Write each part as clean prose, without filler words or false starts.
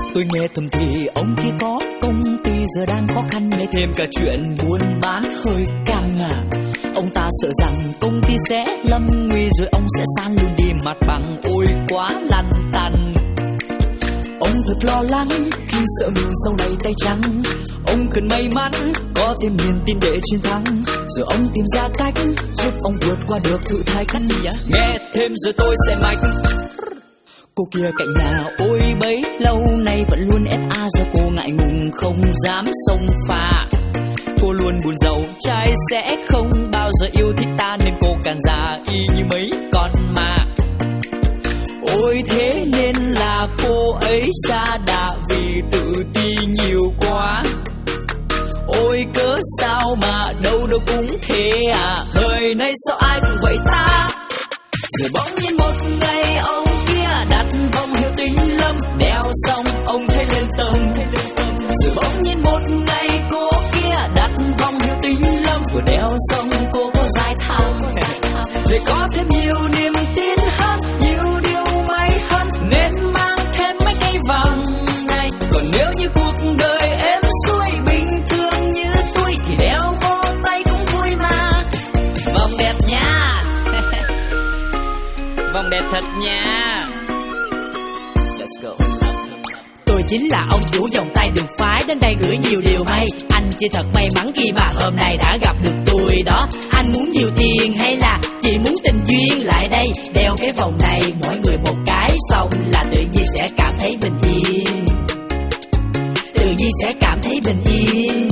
Tôi nghe thầm thì ông kia có công ty giờ đang khó khăn, nghe thêm cả chuyện buôn bán hơi căng à. Ông ta sợ rằng công ty sẽ lâm nguy rồi ông sẽ san luôn đi mặt bằng, ôi quá lăn tăn. Ông thật lo lắng khi sợ mình sau này tay trắng. Ông cần may mắn có thêm niềm tin để chiến thắng. Giờ ông tìm ra cách giúp ông vượt qua được thử thách. Nghe thêm giờ tôi sẽ mạch. Cô kia cạnh nhà ôi bấy lâu nay vẫn luôn FA, giờ cô ngại ngùng không dám xông pha. Cô luôn buồn giàu trai sẽ không bao giờ yêu thích ta, nên cô càng già y như mấy con ma. Ôi thế nên là cô ấy sa đà vì tự ti nhiều quá. Ôi cớ sao mà đâu đâu cũng thế à, thời nay sao ai cũng vậy ta. Rồi bỗng nhiên một ngày ông kia đặt vòng hiệu Tinh Lâm, đeo xong ông thấy lên tâm. Rồi bỗng nhiên một ngày cô kia đặt vòng hiệu Tinh Lâm, vừa đeo xong cô có dài thang để có thêm nhiều niềm tin hơn, nhiều điều may hơn, nên mang thêm mấy cây vòng này. Còn nếu như cuộc đời êm xuôi bình thường như tôi thì đeo vô tay cũng vui mà. Vòng đẹp nha. Vòng đẹp thật nha. Let's go. Tôi chính là ông chủ vòng tay đường phái, đến đây gửi nhiều điều may. Anh chỉ thật may mắn khi mà hôm nay đã gặp được tôi đó. Anh muốn nhiều tiền hay là chỉ muốn tình duyên, lại đây đeo cái vòng này mỗi người một cái, xong là tự nhiên sẽ cảm thấy bình yên. Tự nhiên sẽ cảm thấy bình yên.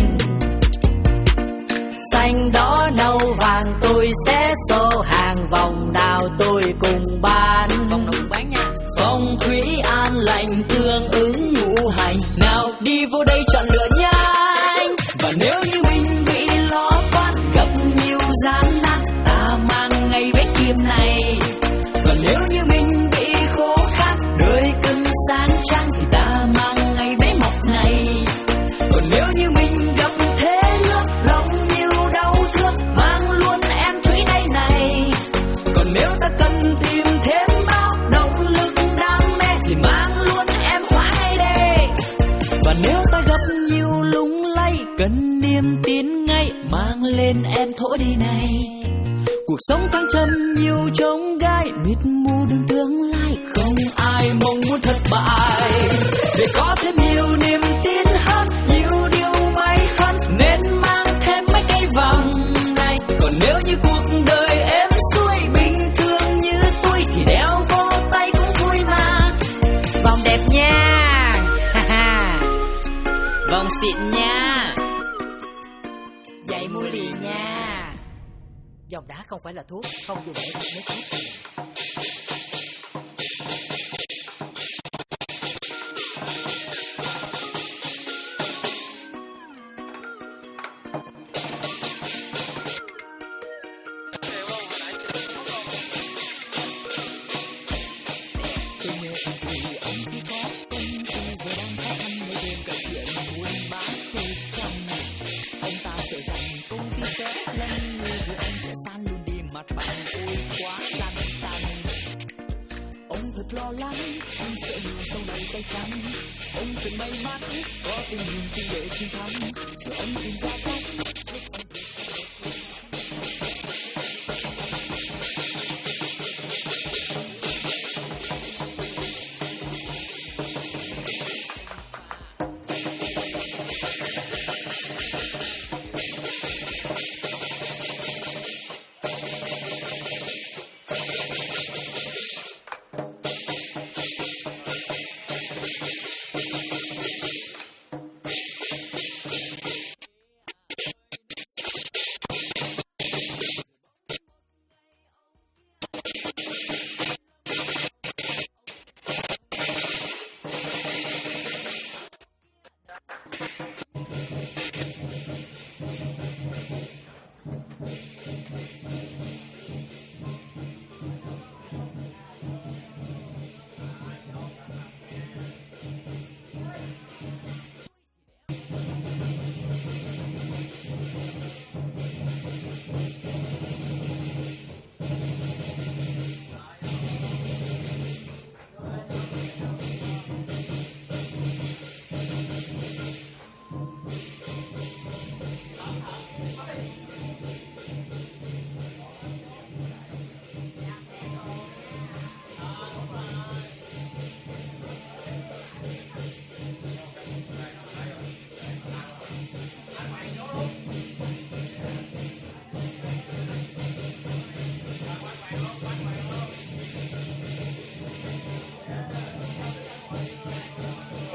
Xanh đỏ nâu vàng tôi sẽ xô hàng, vòng nào tôi cùng bán. Vòng nào cùng bán nha. Phong thủy an lành tương ứng ngũ hành, nào đi vô đây chọn lựa nhanh. Và nếu như mình bị lo toan gặp nhiều gian nan, ta mang ngay vết kim này. Và nếu như mình bị khó khăn đời cần sáng trăng, thì ta mang ngay bé mọc này. Còn nếu như mình gặp thế lương lòng nhiều đau thương, mang luôn em thủy đây này. Còn nếu ta cần tìm thêm bao động lực đam mê, thì mang luôn em hỏa ngay đây. Và nếu ta gặp nhiều lung lay cần niềm tin ngay, mang lên em thổ đi này. Cuộc sống thăng trầm nhiều chông gai, mịt mù đường tương lai, không ai mong muốn thất bại. Để có thêm nhiều niềm tin hơn, nhiều điều may hơn, nên mang thêm mấy cây vòng này. Còn nếu như cuộc đời êm xuôi bình thường như tôi, thì đeo vô tay cũng vui mà. Vòng đẹp nha. Vòng xịn nha. Vậy mua liền nha. Vòng đá không phải là thuốc, không dùng để make up. Lo lắng, anh sợ mình sau này tay trắng. Ông cần may mắn, có thêm niềm tin để chiến thắng. Giờ ông tìm ra cách giúp anh vượt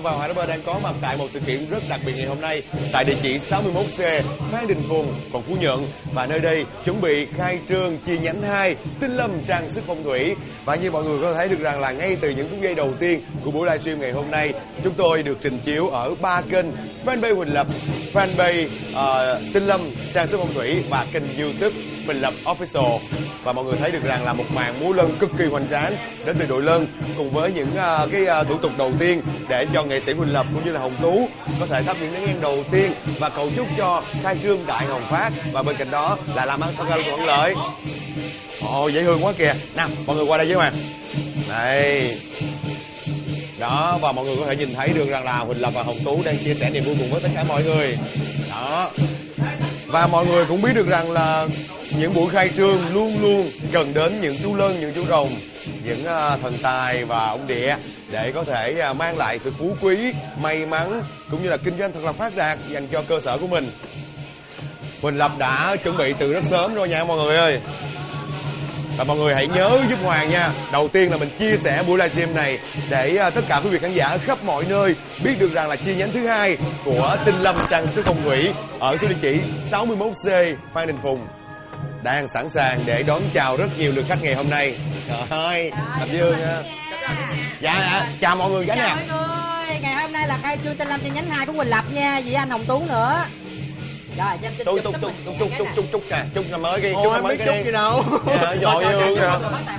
và Hoàng Rapper đang có mặt tại một sự kiện rất đặc biệt ngày hôm nay tại địa chỉ 61C Phan Đình Phùng, quận Phú Nhuận, và nơi đây chuẩn bị khai trương chi nhánh 2 Tinh Lâm trang sức phong thủy. Và như mọi người có thể thấy được rằng là ngay từ những phút giây đầu tiên của buổi livestream ngày hôm nay, chúng tôi được trình chiếu ở 3 kênh: fanpage Huỳnh Lập, fanpage Tinh Lâm trang sức phong thủy và kênh YouTube Huỳnh Lập Official. Và mọi người thấy được rằng là một màn múa lân cực kỳ hoành tráng đến từ đội lân, cùng với những thủ tục đầu tiên để cho nghệ sĩ Huỳnh Lập cũng như là Hồng Tú có thể thắp những nén nhang đầu tiên và cầu chúc cho khai trương đại hồng phát. Và bên cạnh đó là làm ăn thuận lợi. Ồ, dễ thương quá kìa. Nào, mọi người qua đây với Hoàng. Đây. Đó, và mọi người có thể nhìn thấy được rằng là Huỳnh Lập và Hồng Tú đang chia sẻ niềm vui cùng với tất cả mọi người. Đó. Và mọi người cũng biết được rằng là những buổi khai trương luôn luôn cần đến những chú lân, những chú rồng, những thần tài và ông địa để có thể mang lại sự phú quý, may mắn cũng như là kinh doanh thật là phát đạt dành cho cơ sở của mình. Huỳnh Lập đã chuẩn bị từ rất sớm rồi nha mọi người ơi. Và mọi người hãy nhớ giúp Hoàng nha. Đầu tiên là mình chia sẻ buổi livestream này để tất cả quý vị khán giả ở khắp mọi nơi biết được rằng là chi nhánh thứ 2 của Tinh Lâm trang sức phong thủy ở số địa chỉ 61C Phan Đình Phùng đang sẵn sàng để đón chào rất nhiều lượt khách ngày hôm nay. Trời ơi, Thạch Dương nha. Dạ, chào mọi người cái nè. Chào mọi người, ngày hôm nay là khai trương Tinh Lâm chi nhánh 2 của Huỳnh Lập nha, vì anh Hồng Tú nữa. Rồi, chúc nè, chúc năm mới cái, chúc năm mới cái đi. Đâu? Giỏi yêu nè.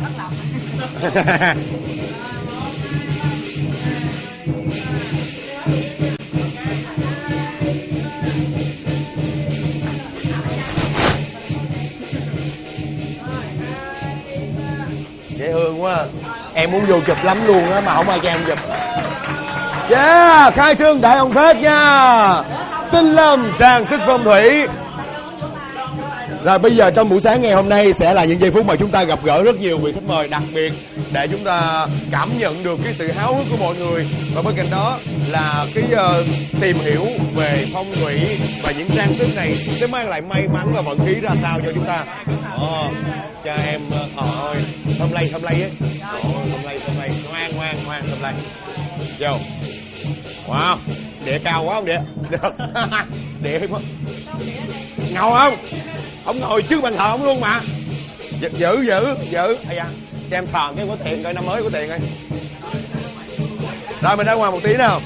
Dễ thương quá. Em muốn vô chụp lắm luôn á mà không ai cho em chụp. Yeah, khai trương đại hồng phết nha. Tinh Lâm trang sức phong thủy. Rồi bây giờ trong buổi sáng ngày hôm nay sẽ là những giây phút mà chúng ta gặp gỡ rất nhiều vị khách mời đặc biệt để chúng ta cảm nhận được cái sự háo hức của mọi người, và bên cạnh đó là cái tìm hiểu về phong thủy và những trang sức này sẽ mang lại may mắn và vận khí ra sao cho chúng ta. Cho em ơi thơm lây ấy. Thơm lây ngoan thơm lây. Vô. Wow, địa cao quá không địa? Địa quá. Ngầu không? Ông ngồi trước bàn thờ ông luôn mà. Giữ. Ây da, cho em sờn cái có tiền coi, năm mới có tiền coi. Rồi mình ra ngoài một tí nào.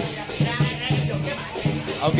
Ok.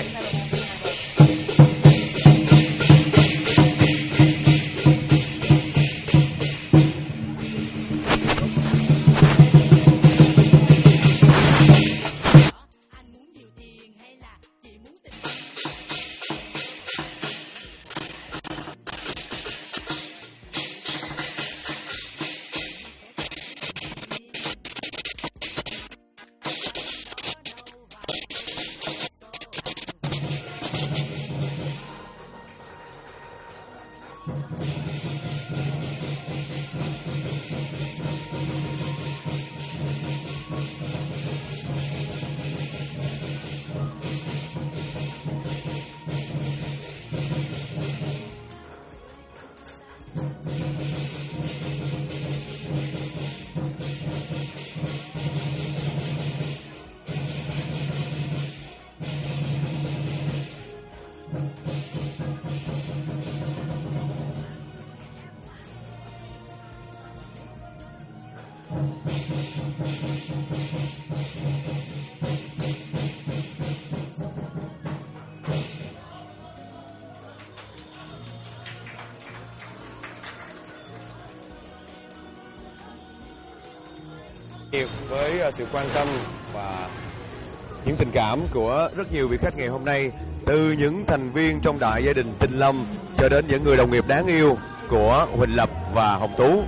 Với sự quan tâm và những tình cảm của rất nhiều vị khách ngày hôm nay, từ những thành viên trong đại gia đình Tinh Lâm cho đến những người đồng nghiệp đáng yêu của Huỳnh Lập và Hồng Tú.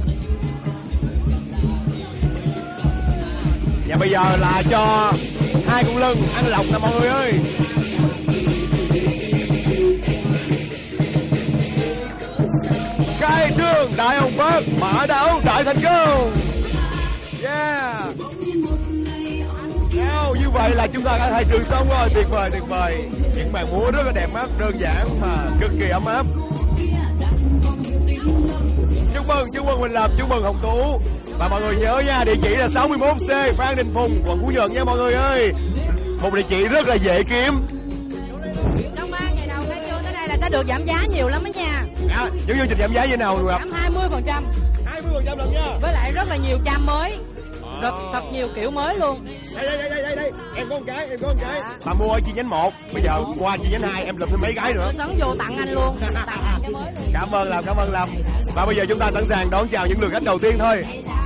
Bây giờ là cho 2 con lân ăn lộc nè mọi người ơi. Khai trương đại hồng phát mã đảo đại thành công. Yeah. Nào, như vậy là chúng ta đã khai trương xong rồi. Tuyệt vời, tuyệt vời. Những màn múa rất là đẹp mắt, đơn giản mà cực kỳ ấm áp. Chúc mừng Huỳnh Lập, chúc mừng Hồng Tú. Và mọi người nhớ nha, địa chỉ là 61C Phan Đình Phùng, quận Phú Nhuận nha mọi người ơi. Một địa chỉ rất là dễ kiếm. Trong 3 ngày đầu khai trương tới đây là sẽ được giảm giá nhiều lắm đó nha. Những chương trình giảm giá như nào Huỳnh Lập? Giảm 20%. 20% lần nha. Với lại rất là nhiều cham mới. Rất thật nhiều kiểu mới luôn. Đây. Em có một cái. Bà mua ở chi nhánh 1, bây giờ qua chi nhánh 2 em lụm thêm mấy cái nữa. Sấn vô tặng anh luôn. Tặng anh cho mới luôn. Cảm ơn Lâm. Và bây giờ chúng ta sẵn sàng đón chào những lượt khách đầu tiên thôi.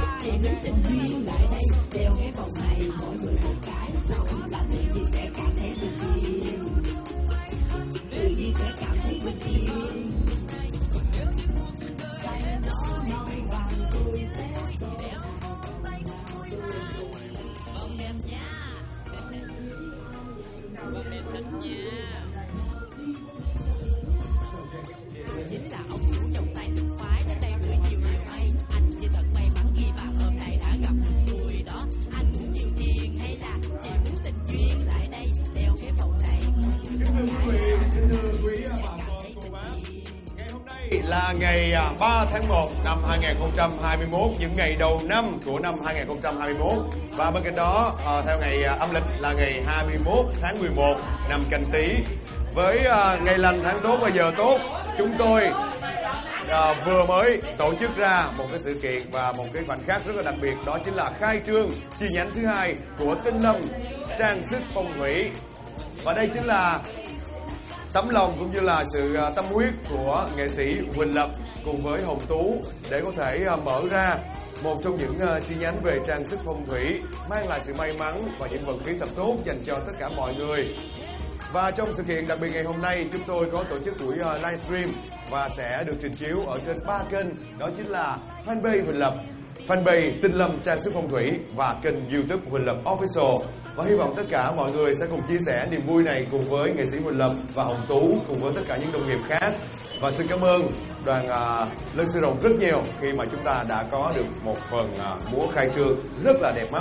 Chính là ông chủ trọng tài nước phái đến đây gửi nhiều hay. Anh chỉ thật may mắn khi mà hôm nay đã gặp tôi đó. Anh muốn nhiều tiền hay là chỉ muốn tình duyên lại đây đeo cái vòng này. Ngày hôm nay là ngày 3 tháng 1 năm 2021, những ngày đầu năm của năm 2021. Và bên cạnh đó, theo ngày âm lịch là ngày 21 tháng 11 năm Canh Tý. Với ngày lành tháng tốt và giờ tốt, chúng tôi vừa mới tổ chức ra một cái sự kiện và một cái khoảnh khắc rất là đặc biệt, đó chính là khai trương chi nhánh thứ 2 của Tinh Lâm Trang Sức Phong Thủy. Và đây chính là tấm lòng cũng như là sự tâm huyết của nghệ sĩ Huỳnh Lập cùng với Hồng Tú để có thể mở ra một trong những chi nhánh về trang sức phong thủy, mang lại sự may mắn và những vận khí thật tốt dành cho tất cả mọi người. Và trong sự kiện đặc biệt ngày hôm nay, chúng tôi có tổ chức buổi livestream và sẽ được trình chiếu ở trên 3 kênh, đó chính là fanpage Huỳnh Lập, fanpage Tinh Lâm Trang Sức Phong Thủy và kênh YouTube Huỳnh Lập Official. Và hy vọng tất cả mọi người sẽ cùng chia sẻ niềm vui này cùng với nghệ sĩ Huỳnh Lập và Hồng Tú cùng với tất cả những đồng nghiệp khác. Và xin cảm ơn đoàn Lân Sư Rồng rất nhiều khi mà chúng ta đã có được một phần múa khai trương rất là đẹp mắt.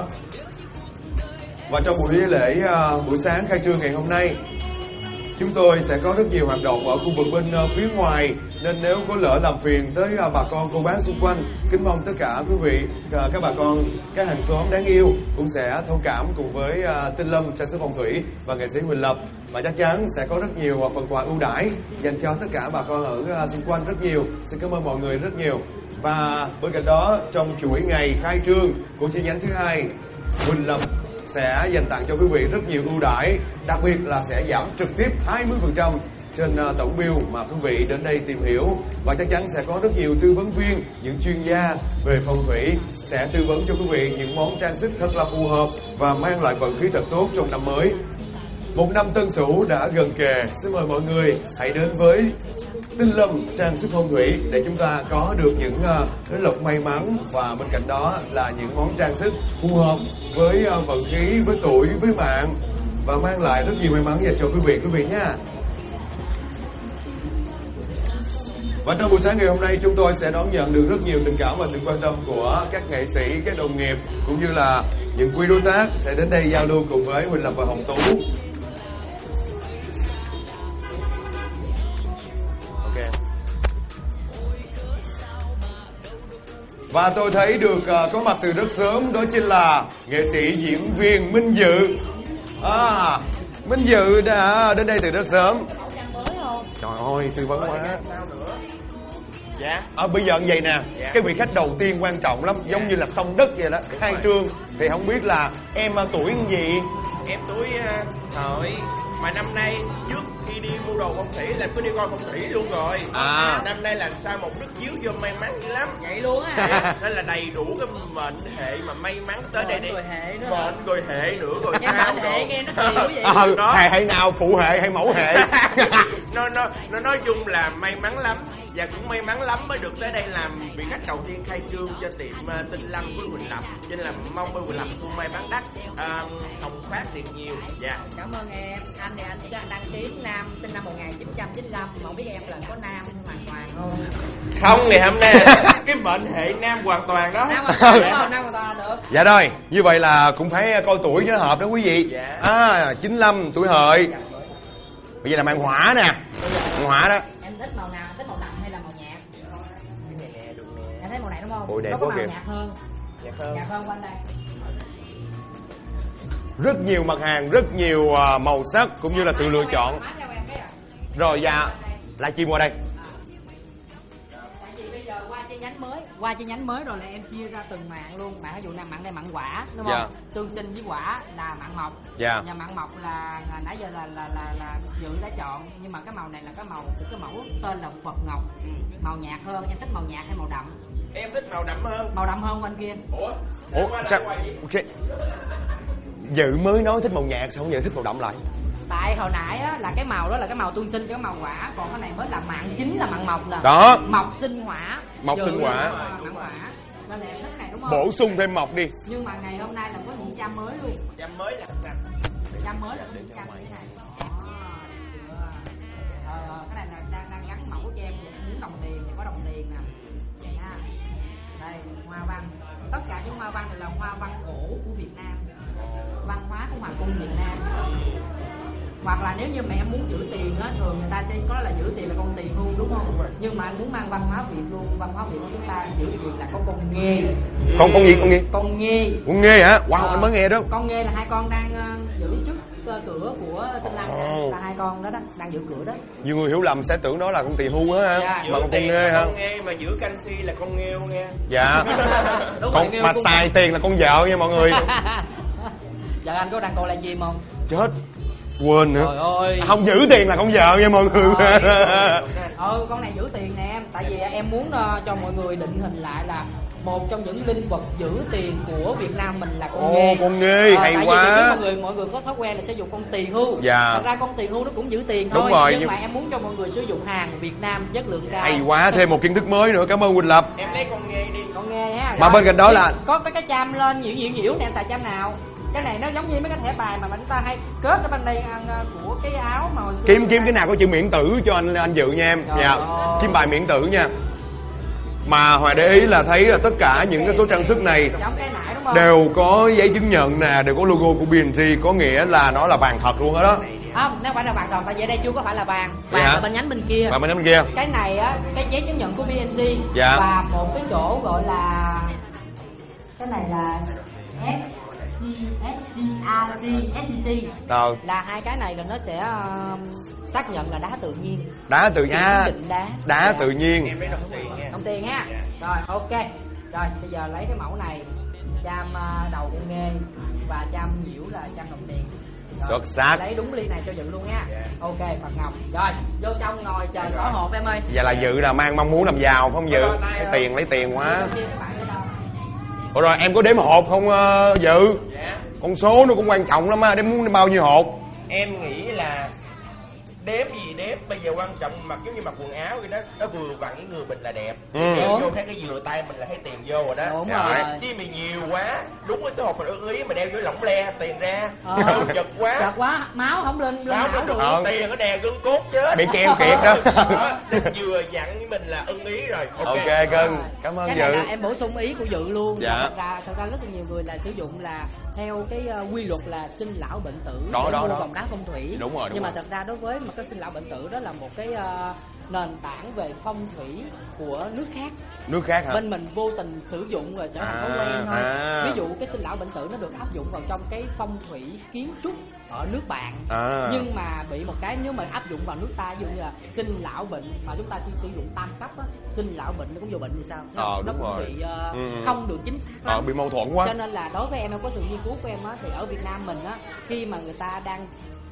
Và trong buổi lễ buổi sáng khai trương ngày hôm nay, chúng tôi sẽ có rất nhiều hoạt động ở khu vực bên phía ngoài, nên nếu có lỡ làm phiền tới bà con cô bác xung quanh, kính mong tất cả quý vị, các bà con, các hàng xóm đáng yêu cũng sẽ thông cảm cùng với Tinh Lâm Trang Sức Phong Thủy và nghệ sĩ Huỳnh Lập, và chắc chắn sẽ có rất nhiều phần quà ưu đãi dành cho tất cả bà con ở xung quanh rất nhiều. Xin cảm ơn mọi người rất nhiều. Và bên cạnh đó, trong chuỗi ngày khai trương của chi nhánh thứ 2, Huỳnh Lập sẽ dành tặng cho quý vị rất nhiều ưu đãi, đặc biệt là sẽ giảm trực tiếp 20% trên tổng bill mà quý vị đến đây tìm hiểu, và chắc chắn sẽ có rất nhiều tư vấn viên, những chuyên gia về phong thủy sẽ tư vấn cho quý vị những món trang sức thật là phù hợp và mang lại vận khí thật tốt trong năm mới. Một năm Tân Sửu đã gần kề, xin mời mọi người hãy đến với Tinh Lâm Trang Sức Phong Thủy để chúng ta có được những lộc may mắn, và bên cạnh đó là những món trang sức phù hợp với vận khí, với tuổi, với mạng, và mang lại rất nhiều may mắn dành cho quý vị nha. Và trong buổi sáng ngày hôm nay, chúng tôi sẽ đón nhận được rất nhiều tình cảm và sự quan tâm của các nghệ sĩ, các đồng nghiệp cũng như là những quý đối tác sẽ đến đây giao lưu cùng với Huỳnh Lập và Hồng Tú. Và tôi thấy được có mặt từ rất sớm, đó chính là nghệ sĩ diễn viên Minh Dự. Minh Dự đã đến đây từ rất sớm. Trời ơi, tư vấn quá. Dạ. Bây giờ như vậy nè, cái vị khách đầu tiên quan trọng lắm, giống như là sông đất vậy đó, khai trương. Thì không biết là em tuổi gì? Em tuổi Hợi. Mà năm nay trước khi đi mua đồ phong thủy là cứ đi coi phong thủy luôn rồi. Năm nay là sao một đức chiếu vô may mắn dữ lắm. Vậy luôn á. Nên là đầy đủ cái mệnh hệ mà may mắn tới đây đi. Mệnh hệ nữa. Mệnh rồi hệ nữa rồi sao đồ. Nghe nó kiểu vậy. Hệ nào, phụ hệ hay mẫu hệ? nó nói chung là may mắn lắm, và cũng may mắn lắm mới được tới đây làm vị khách đầu tiên khai trương cho tiệm Tinh Lâm của Quỳnh Lập, cho nên là mong bên Quỳnh Lập cũng may mắn đắt, hồng phát tiền nhiều. Dạ. Cảm ơn em. Anh thì anh đăng ký nam sinh năm 1995, không biết em là có nam hoàn toàn không? Không, ngày hôm nay cái mệnh hệ nam hoàn toàn đó. Nam hoàn toàn đúng không? Nam hoàn toàn được. Dạ rồi, như vậy là cũng phải coi tuổi cho hợp đó quý vị. Dạ. 95 tuổi hợi. Bây giờ là mang hỏa nè. Mang hỏa đó. Em thích màu nào? Thích màu đậm hay là màu nhạt? Cái này nè, được nè. Em thấy màu này đúng không? Ôi, đẹp nó có quá màu kìa. nhạt hơn. Nhạt hơn quanh đây. Rất nhiều mặt hàng, rất nhiều màu sắc cũng như là sự lựa chọn. Rồi dạ, lại chim qua đây. Tại vì bây giờ qua chi nhánh mới rồi là em chia ra từng mạng luôn. Mạng ví dụ là mạng này mạng quả đúng không? Dạ. Tương sinh với quả là mạng mộc. Dạ. Nhà mạng mộc là nãy giờ là Dự đã chọn, nhưng mà cái màu này là cái mẫu tên là Phật Ngọc. Màu nhạt hơn, em thích màu nhạt hay màu đậm? Em thích màu đậm hơn. Màu đậm hơn bên kia. Ủa sao? Ok. Dự mới nói thích màu nhạt, sao không giờ thích màu đậm lại? Tại hồi nãy á, là cái màu đó là cái màu tương sinh, cái màu quả, còn cái này mới là mạng chính là mạng mộc nè. Đó. Mộc sinh hỏa. Mộc sinh hỏa. Mạng hỏa. Nên là em thích này đúng không? Bổ sung thêm mộc đi. Nhưng mà ngày hôm nay là có những cham mới luôn. Chăm mới là Cham mới là có những cham như thế này. Cái này là đang gắn mẫu cho em những đồng tiền, thì có đồng tiền nè. Ha. Đây, hoa văn. Tất cả những hoa văn này là hoa văn cổ của Việt Nam. Văn hóa của Hoàng cung Việt Nam. Hoặc là nếu như mà em muốn giữ tiền á, thường người ta sẽ có là giữ tiền là con tiền hưu đúng không? Nhưng mà anh muốn mang văn hóa Việt luôn, văn hóa Việt của chúng ta giữ tiền là có con nghê. Con gì? Con nghê. Con nghê hả? Wow, anh mới nghe đó. Con nghê là hai con đang giữ trước cửa của Tinh Lâm là hai con đó đang giữ cửa đó. Nhiều người hiểu lầm sẽ tưởng đó là con tỳ hưu á ha. Dạ. Mà con nghê hả? Con nghê mà giữ canxi là con nghêu nghe. Dạ. Đúng Con rồi, mà xài tiền là con vợ nha mọi người. Giờ anh có đang coi livestream không? Chết. Quên nữa. Trời ơi. Không giữ tiền là con vợ nha mọi người. Con này giữ tiền nè em. Tại vì em muốn cho mọi người định hình lại là một trong những linh vật giữ tiền của Việt Nam mình là con nghê. Con nghê hay tại quá. vì mọi người có thói quen là sử dụng con tỳ hưu. Dạ. Thật ra con tỳ hưu nó cũng giữ tiền Đúng thôi. rồi, Nhưng mà em muốn cho mọi người sử dụng hàng Việt Nam chất lượng cao. Hay quá, thêm một kiến thức mới nữa. Cảm ơn Quỳnh Lập. Em lấy con nghê đi. Con nghê ha. Mà bên cạnh đó là có cái cham lên nhiễu nè, xài cham nào? Cái này nó giống như mấy cái thẻ bài mà chúng ta hay kết ở bên đây của cái áo mà kiếm cái nào có chữ miễn tử cho anh Dự nha em. Dạ. Kiếm bài miễn tử nha. Mà Hòa để ý là thấy là tất cả những cái số trang sức này giống cái nãy đúng không? đều có giấy chứng nhận nè, đều có logo của B&G, có nghĩa là nó là vàng thật luôn hết đó. Không, nó phải là vàng thật, tại vì ở đây chưa có phải là vàng. Vàng Dạ. là bên nhánh bên kia. Và bên kia. Cái này á, cái giấy chứng nhận của B&G. Dạ. Và một cái chỗ gọi là cái này là SCC. Rồi. Là hai cái này là nó sẽ xác nhận là đá tự nhiên. Đá tự nhiên. Đá Dạ. tự nhiên. Em lấy đồng tiền nha. Đồng tiền ha. Rồi ok. Rồi bây giờ lấy cái mẫu này, cham đầu con nghê và cham nhiễu là cham đồng tiền. Rồi, Xuất sắc. lấy đúng ly này cho Dự luôn nha. Ok, Phật Ngọc. Rồi, vô trong ngồi chờ xỏ hộp em ơi. Vậy là Dự là mong muốn làm giàu phải không Dự? Lấy tiền quá. Ủa rồi em có đếm hộp không Dự? Dạ. Con số nó cũng quan trọng lắm á, đếm muốn bao nhiêu hộp? Em nghĩ là đếm gì đếm, bây giờ quan trọng mặc giống như mặc quần áo vậy đó, nó vừa vặn với người mình là đẹp. Đeo vô thấy cái dừa tay mình là thấy tiền vô rồi đó. Đúng rồi. Chứ mày nhiều quá, đúng cái số hộp mình ưng ý mà đeo vô lỏng le tiền ra. Chật quá. Chật quá, máu không lên Máu não được được. tiền nó đè gân cốt chết. Bị keo kiệt đó. Vừa dặn với mình là ưng ý rồi. Ok cưng, cảm ơn Cái này Dự. là em bổ sung ý của Dự luôn. Dạ. Thật ra rất là nhiều người là sử dụng là theo cái quy luật là sinh lão bệnh tử Đó, để đó, mua đó. vòng đá phong thủy. Đúng rồi, Nhưng mà thật ra đối với một cái sinh lão bệnh tử đó là một cái nền tảng về phong thủy của nước khác. Nước khác hả? Bên mình vô tình sử dụng rồi trở thành thói quen thôi. Ví dụ cái sinh lão bệnh tử nó được áp dụng vào trong cái phong thủy kiến trúc ở nước bạn. Nhưng mà bị một cái nếu mà áp dụng vào nước ta, ví dụ như là sinh lão bệnh mà chúng ta sử dụng tam cấp á, sinh lão bệnh nó cũng vô bệnh thì sao? Nó đúng cũng rồi. bị không được chính xác lắm. Bị mâu thuẫn quá. Cho nên là đối với em có sự nghiên cứu của em á, thì ở Việt Nam mình á, khi mà người ta đang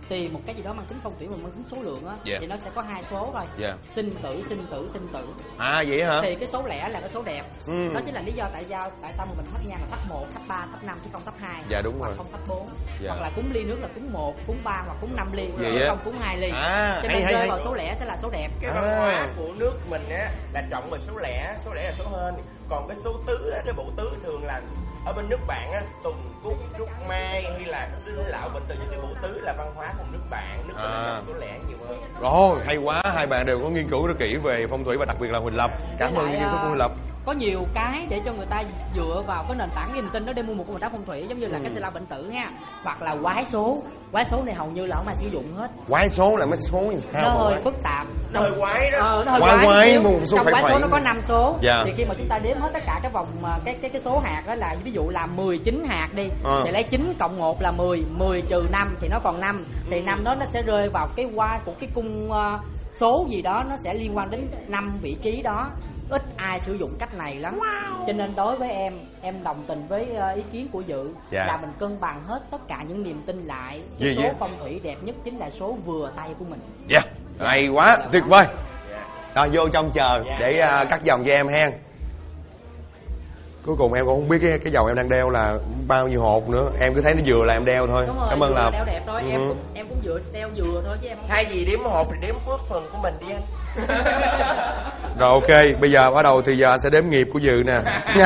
tìm một cái gì đó mang tính phong thủy mà mang tính số lượng á, thì nó sẽ có 2 số thôi. Sinh tử, sinh tử, sinh tử. À vậy hả? Thì cái số lẻ là cái số đẹp. Đó chính là lý do tại sao mà mình thắp nhang là thắp 1, thắp 3, thắp 5 chứ không thắp 2. Dạ đúng hoặc rồi. không thắp 4. Hoặc là cúng ly nước là cúng 1, cúng 3 hoặc cúng 5 ly, không cúng 2 ly. Cho nên rơi vào số lẻ sẽ là số đẹp. Cái văn hóa của nước mình á là trọng về số lẻ là số hên. Còn cái số tứ á, cái bộ tứ thường là ở bên nước bạn á, tùng cúc trúc mai hay là sinh lão bệnh tử, những cái bộ tứ là văn hóa của nước bạn. Nước mình số lẻ nhiều hơn. Ồ, hay quá, hai bạn đều có nghiên cứu rất kỹ về phong thủy và đặc biệt là Huỳnh Lập. Cảm ơn những kiến thức của Huỳnh Lập. Có nhiều cái để cho người ta dựa vào cái nền tảng niềm tin đó để mua một con đá phong thủy, giống như là cái sinh lão bệnh tử nha, hoặc là quái số này hầu như là không ai sử dụng hết. Quái số là mấy số như sao? Nó hơi phức tạp. Nó hơi quái đó. Nó hơi quái một số. Trong quái số nó có 5 số. Thì khi mà chúng ta đếm hết tất cả cái vòng cái số hạt đó là ví dụ là 19 hạt đi, thì lấy 9 cộng 1 là 10, 10 trừ 5 thì nó còn 5. Thì 5 đó nó sẽ rơi vào cái qua của cái cung số gì đó, nó sẽ liên quan đến 5 vị trí đó. Ít ai sử dụng cách này lắm. Cho nên đối với em đồng tình với ý kiến của Dự là mình cân bằng hết tất cả những niềm tin lại. Cái số phong thủy đẹp nhất chính là số vừa tay của mình. Hay quá, tuyệt vời. Rồi vô trong chờ để cắt vòng cho em hen. Cuối cùng em cũng không biết cái vòng em đang đeo là bao nhiêu hột nữa. Em cứ thấy nó vừa là em đeo thôi. Đúng rồi, cảm ơn là đeo đẹp thôi. Em cũng vừa đeo vừa thôi chứ em không. Thay vì đếm hột thì đếm phước phần của mình đi anh. Rồi ok, bây giờ bắt đầu thì giờ anh sẽ đếm nghiệp của Dự nè.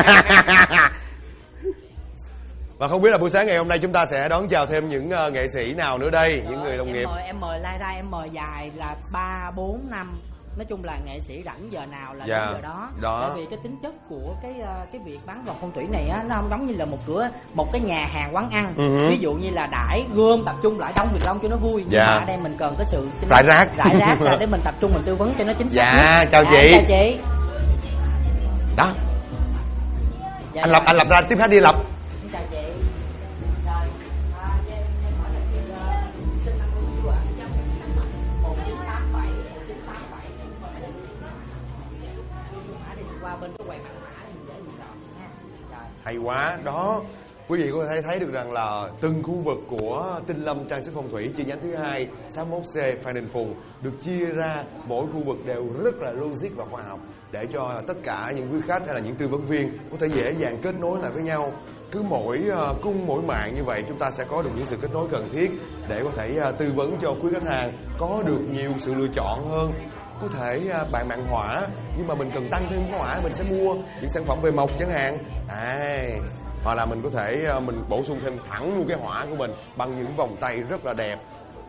Và không biết là buổi sáng ngày hôm nay chúng ta sẽ đón chào thêm những nghệ sĩ nào nữa đây, những người đồng nghiệp. Em mời lai ra, em mời dài là 3, 4, 5. Nói chung là nghệ sĩ rảnh giờ nào là đến giờ đó. Tại vì cái tính chất của cái việc bán vòng phong thủy này á, nó không giống như là một cái nhà hàng quán ăn. Ví dụ như là đãi gom tập trung lại đông việc đông cho nó vui. Nhưng mà ở đây mình cần cái sự rải rác ra để mình tập trung mình tư vấn cho nó chính xác. Chào chị. Chào chị. Đó. Anh Lập ra tiếp khách đi Lập. Chào chị. Hay quá đó. Quý vị có thể thấy được rằng là từng khu vực của Tinh Lâm Trang Sức Phong Thủy chi nhánh thứ 2 61C Phan Đình Phùng được chia ra, mỗi khu vực đều rất là logic và khoa học để cho tất cả những quý khách hay là những tư vấn viên có thể dễ dàng kết nối lại với nhau. Cứ mỗi cung mỗi mạng như vậy chúng ta sẽ có được những sự kết nối cần thiết để có thể tư vấn cho quý khách hàng có được nhiều sự lựa chọn hơn. Có thể bạn mạng hỏa nhưng mà mình cần tăng thêm hỏa, mình sẽ mua những sản phẩm về mộc chẳng hạn. Hoặc là mình có thể mình bổ sung thêm thẳng luôn cái hỏa của mình bằng những vòng tay rất là đẹp.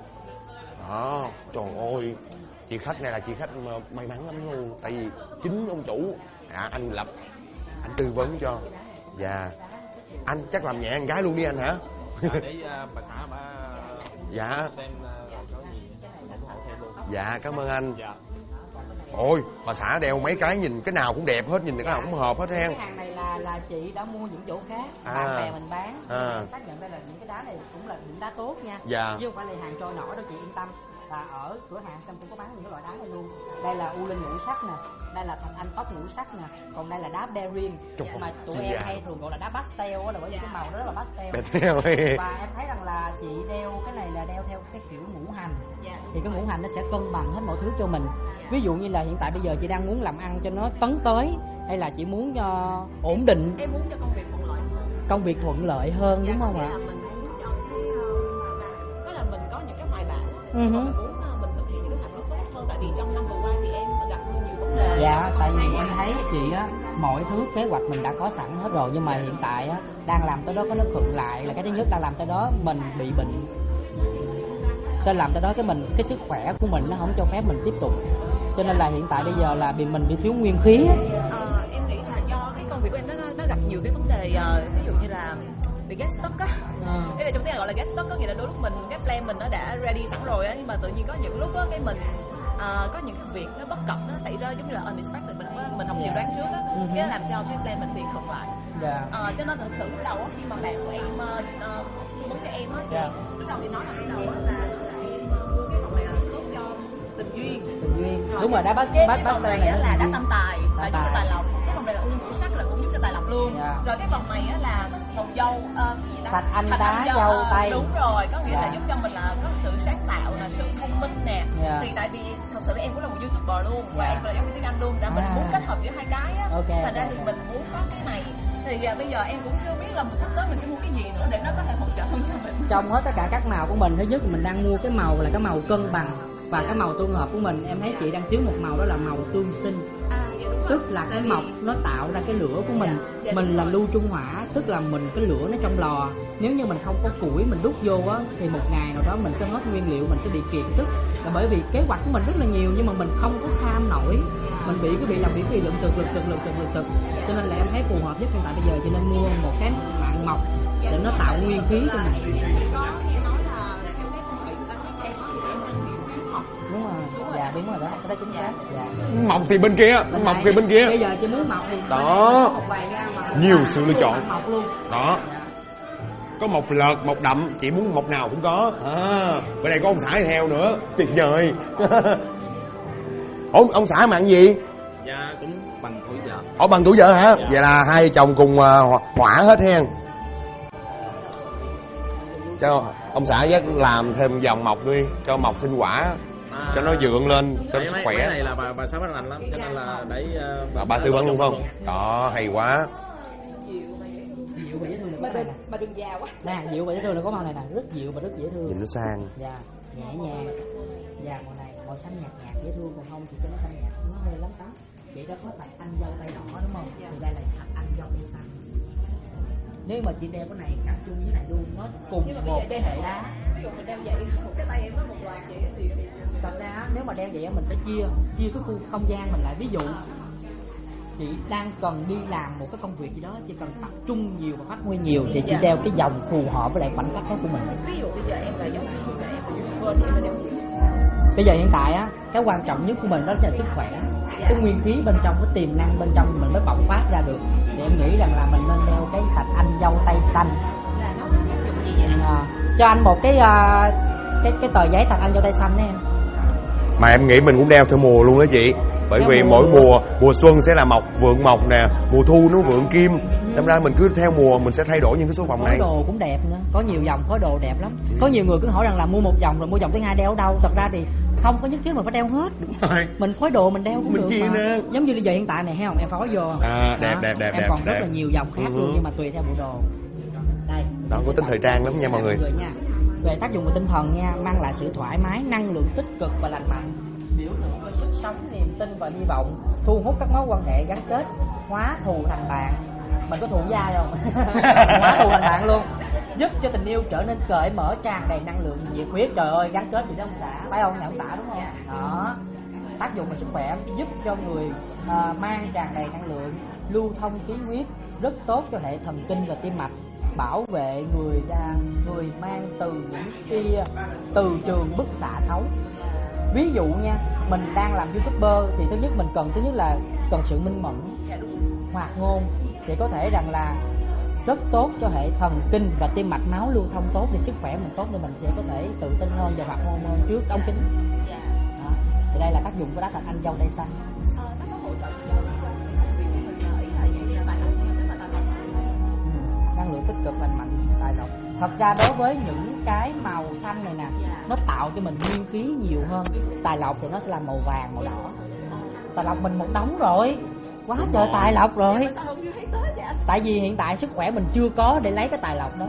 Đó, trời ơi, chị khách này là chị khách may mắn lắm luôn. Tại vì chính ông chủ anh Lập, anh tư vấn cho. Anh chắc làm nhẹ con gái luôn đi anh hả? Để bà xã bà xem có gì ủng hộ thêm luôn. Dạ cảm ơn anh. Ôi, bà xã đeo mấy cái nhìn cái nào cũng đẹp hết, nhìn cái nào cũng hợp hết hen. Cái hàng này là chị đã mua những chỗ khác, bạn bè mình bán. Xác nhận đây là những cái đá này cũng là những đá tốt nha. Chứ không phải là hàng trôi nổi đâu, chị yên tâm. Và ở cửa hàng Sam cũng có bán những cái loại đá này luôn. Đây là u linh ngũ sắc nè, đây là thạch anh tóc ngũ sắc nè, còn đây là đá beryl mà tụi em hay thường gọi là đá pastel á, là bởi vì cái màu đó rất là pastel. Và em thấy rằng là chị đeo cái này là đeo theo cái kiểu ngũ hành. Thì cái ngũ hành nó sẽ cân bằng hết mọi thứ cho mình. Ví dụ như là hiện tại bây giờ chị đang muốn làm ăn cho nó tấn tới, hay là chị muốn ổn định. Em muốn cho công việc thuận lợi hơn. Công việc thuận lợi hơn đúng không ạ? Mình muốn cho cái là mình có những cái hoài bão. Mình muốn mình thực hiện những cái hoạt động tốt hơn, tại vì trong năm vừa qua thì em gặp nhiều vấn đề. Tại vì em thấy chị á, mọi thứ kế hoạch mình đã có sẵn hết rồi, nhưng mà hiện tại á, đang làm tới đó có nó khựng lại là cái thứ nhất, đang làm tới đó mình bị bệnh. Nên làm tới đó cái sức khỏe của mình nó không cho phép mình tiếp tục. Cho nên là hiện tại bây giờ là mình bị thiếu nguyên khí. Em nghĩ là do cái công việc của em nó gặp nhiều cái vấn đề, ví dụ như là bị get stuck á. Đây là trong tiếng gọi là get stuck, có nghĩa là đôi lúc mình cái plan mình nó đã ready sẵn rồi á, nhưng mà tự nhiên có những lúc á cái mình có những cái việc nó bất cập nó xảy ra, giống như là unexpected, mình không dự đoán trước á, cái làm cho cái plan mình bị khựng lại. Cho nên thực sự lúc đầu á, khi mà bạn của em tư vấn cho em á, thì lúc đầu thì nói là em mua cái phòng này là tốt cho tình duyên. Đúng rồi, đá bắt vòng này là đá tam tài, là giúp cho tài lộc. Cái vòng này là u ngũ sắc là cũng giúp cho tài lộc luôn. Rồi cái vòng này á là màu dâu gì đó, thạch anh thạch đá dâu tây. Đúng rồi, có nghĩa là Dạ. giúp cho mình là có sự sáng tạo nè, sự thông minh nè. Dạ. Thì tại vì thật sự em cũng là một youtuber luôn và Dạ. em là giáo viên tiếng Anh luôn, ra mình muốn kết hợp giữa hai cái á. Ok, Thành ra ok, thì ok. mình muốn có cái này. Thì bây giờ em cũng chưa biết là mình sắp tới mình sẽ mua cái gì nữa để nó có thể hỗ trợ hơn cho mình. Trong hết tất cả các màu của mình, thứ nhất mình đang mua cái màu là cái màu cân bằng và cái màu tương hợp của mình. Em thấy chị đang thiếu một màu, đó là màu tương sinh. Dạ đúng rồi. Tức là cái mộc nó tạo ra cái lửa của mình. Dạ, Mình đúng là rồi. lưu trung hỏa, tức là mình cái lửa nó trong lò. Nếu như mình không có củi mình đút vô á thì một ngày nào đó mình sẽ hết nguyên liệu, mình sẽ bị kiệt sức. Là bởi vì kế hoạch của mình rất là nhiều nhưng mà mình không có tham nổi. Mình bị làm việc bị lượng thực. Cho nên là em thấy phù hợp nhất hiện tại bây giờ, cho nên mua một cái mạng mộc để nó tạo nguyên khí cho mình. Có nghe nói là theo cái phong thủy người ta sẽ trang trí để mình biến mộc. Đúng rồi, dạ đúng rồi đó, cái đó chính xác. Dạ. Mộc thì bên kia, mộc thì bên kia. Bây giờ chị muốn mộc thì Đó. một vài ra mà Nhiều sự lựa chọn. mộc luôn. Đó. Có mộc lợt, mộc đậm, chị muốn mộc nào cũng có. Bên đây có ông xã theo nữa, tuyệt vời. Ủa, ông xã mạng gì? Dạ cũng bằng tuổi vợ. Ủa, bằng tuổi vợ hả? Vậy là hai vợ chồng cùng hỏa hết hen. Cho ông xã dắt làm thêm dòng mộc đi, cho mộc sinh quả, cho nó vượng lên, cho nó Mấy khỏe. này là bà sáu rất lành lắm, cho nên là để Bà tư vấn luôn không? Đó, hay quá. Dịu và dễ thương là có màu này. Mà đừng già quá. Nè, dịu và dễ thương là có màu này nè, rất dịu và rất dễ thương. Nhìn nó sang. Dạ, nhẹ nhàng. Dạ, màu này màu xanh nhạt nhạt dễ thương, còn không thì cho nó xanh nhạt nó hơi lắm tắm. Vậy đó có thạch anh dâu tay đỏ đúng không? Thì đây là thạch anh dâu tay xanh. Nếu mà chị đeo cái này cặp chung với này luôn, nó cùng một cái hệ đá. Ví dụ mình đeo vậy, một cái tay em có một loạt vậy thì Thật ra nếu mà đeo vậy mình phải chia cái khu không gian mình lại. Ví dụ chị đang cần đi làm một cái công việc gì đó, chị cần tập trung nhiều và phát huy nhiều thì chị đeo cái dòng phù hợp với lại khoảnh khắc đó của mình. ví dụ bây giờ em là giáo viên, em là youtuber thì em là đeo gì? Bây giờ hiện tại á, cái quan trọng nhất của mình đó là sức khỏe. Cái nguyên khí bên trong, cái tiềm năng bên trong mình mới bộc phát ra được. Thì em nghĩ rằng là mình nên đeo cái thạch anh dâu tay xanh. Là nó có tác dụng gì vậy? Cho anh một cái tờ giấy thạch anh dâu tay xanh đó em. Mà em nghĩ mình cũng đeo theo mùa luôn đó chị. Bởi Theo vì mùa mỗi luôn. mùa xuân sẽ là mộc, vượng mộc nè, mùa thu nó vượng kim. Đâm ra mình cứ theo mùa mình sẽ thay đổi những cái số vòng Phối này. đồ cũng đẹp nữa, có nhiều dòng phối đồ đẹp lắm. Có nhiều người cứ hỏi rằng là mua một dòng rồi mua dòng thứ hai đeo ở đâu. Thật ra thì không có nhất thiết mình phải đeo hết. Đúng rồi. Mình phối đồ mình đeo cũng Mình được chia mà. nè. Giống như bây giờ hiện tại này thấy không, em phối vô. Đẹp, Đó, đẹp, đẹp, em đẹp, còn rất đẹp. là nhiều dòng khác luôn nhưng mà tùy theo bộ đồ. Đây. Đó, có tính thời trang lắm nha mọi người. Nha. Về tác dụng của tinh thần nha, mang lại sự thoải mái, năng lượng tích cực và lành mạnh, biểu tượng về sức sống, niềm tin và hy vọng, thu hút các mối quan hệ gắn kết, hóa thù thành bạn. Mình có thù dai không? Hóa thù thành bạn luôn. Giúp cho tình yêu trở nên cởi mở, tràn đầy năng lượng, nhiệt huyết. Trời ơi, gắn kết gì đó ông xã, phải không? Nhà ông xã đúng không? Đó. Tác dụng về sức khỏe, giúp cho người mang tràn đầy năng lượng, lưu thông khí huyết, rất tốt cho hệ thần kinh và tim mạch, bảo vệ người mang từ những kia từ trường bức xạ xấu. Ví dụ nha, mình đang làm youtuber thì thứ nhất là cần sự minh mẫn, hoạt ngôn, thì có thể rằng là rất tốt cho hệ thần kinh và tim mạch, máu lưu thông tốt thì sức khỏe mình tốt nên mình sẽ có thể tự tin hơn và hoạt ngôn hơn trước ống kính. Đó. Thì đây là tác dụng của đá thạch anh dâu tay xanh. Nó có hỗ trợ cho việc của mình là ý là vậy là tài lộc nha, tức là tài lộc. Năng lượng tích cực lành mạnh, tài lộc. Thật ra đối với những cái màu xanh này nè, nó tạo cho mình nguyên khí nhiều hơn. Tài lộc thì nó sẽ là màu vàng, màu đỏ. Tài lộc mình một đống rồi, quá trời tài lộc rồi. Sao không thấy tới vậy anh? Tại vì hiện tại sức khỏe mình chưa có để lấy cái tài lộc đó.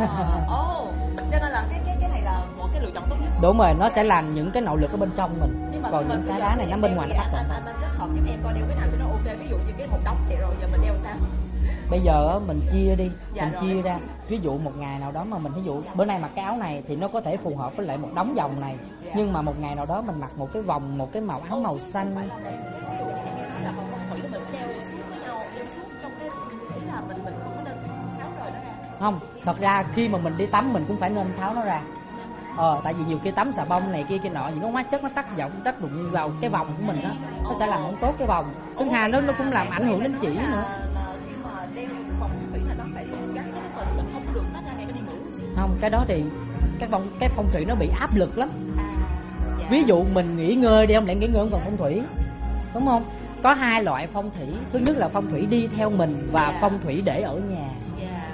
Cho nên là cái này là một cái lựa chọn tốt nhất. Đúng rồi, nó sẽ làm những cái nội lực ở bên trong mình. Còn những cái đá này nó bên ngoài nó tác động. Anh kết hợp giúp em coi đeo cái nào cho nó ok. Ví dụ như cái một đống vậy rồi giờ mình đeo sao? Bây giờ mình chia đi, Dạ mình rồi. chia ra. Ví dụ một ngày nào đó mà mình ví dụ bữa nay mặc cái áo này thì nó có thể phù hợp với lại một đống vòng này. Nhưng mà một ngày nào đó mình mặc một cái vòng, một cái màu áo màu xanh. Ví dụ như em nói là phong thủy mình đeo suốt với nhau, đeo suốt trong cái ý là mình không có nên tháo rời nó ra. Không, thật ra khi mà mình đi tắm mình cũng phải nên tháo nó ra. Tại vì nhiều khi tắm xà bông này kia nọ những cái hóa chất nó tác động vào cái vòng của mình đó, nó sẽ làm không tốt cái vòng. Thứ hai nó cũng làm ảnh hưởng đến chỉ nữa. Nhưng mà đeo phong thủy là nó phải gắn với mình không được tách ra ngày cái đi ngủ. Không, cái đó thì cái phong thủy nó bị áp lực lắm. Ví dụ mình nghỉ ngơi đi, không lẽ nghỉ ngơi không còn phong thủy, đúng không? Có hai loại phong thủy. Thứ nhất là phong thủy đi theo mình và phong thủy để ở nhà.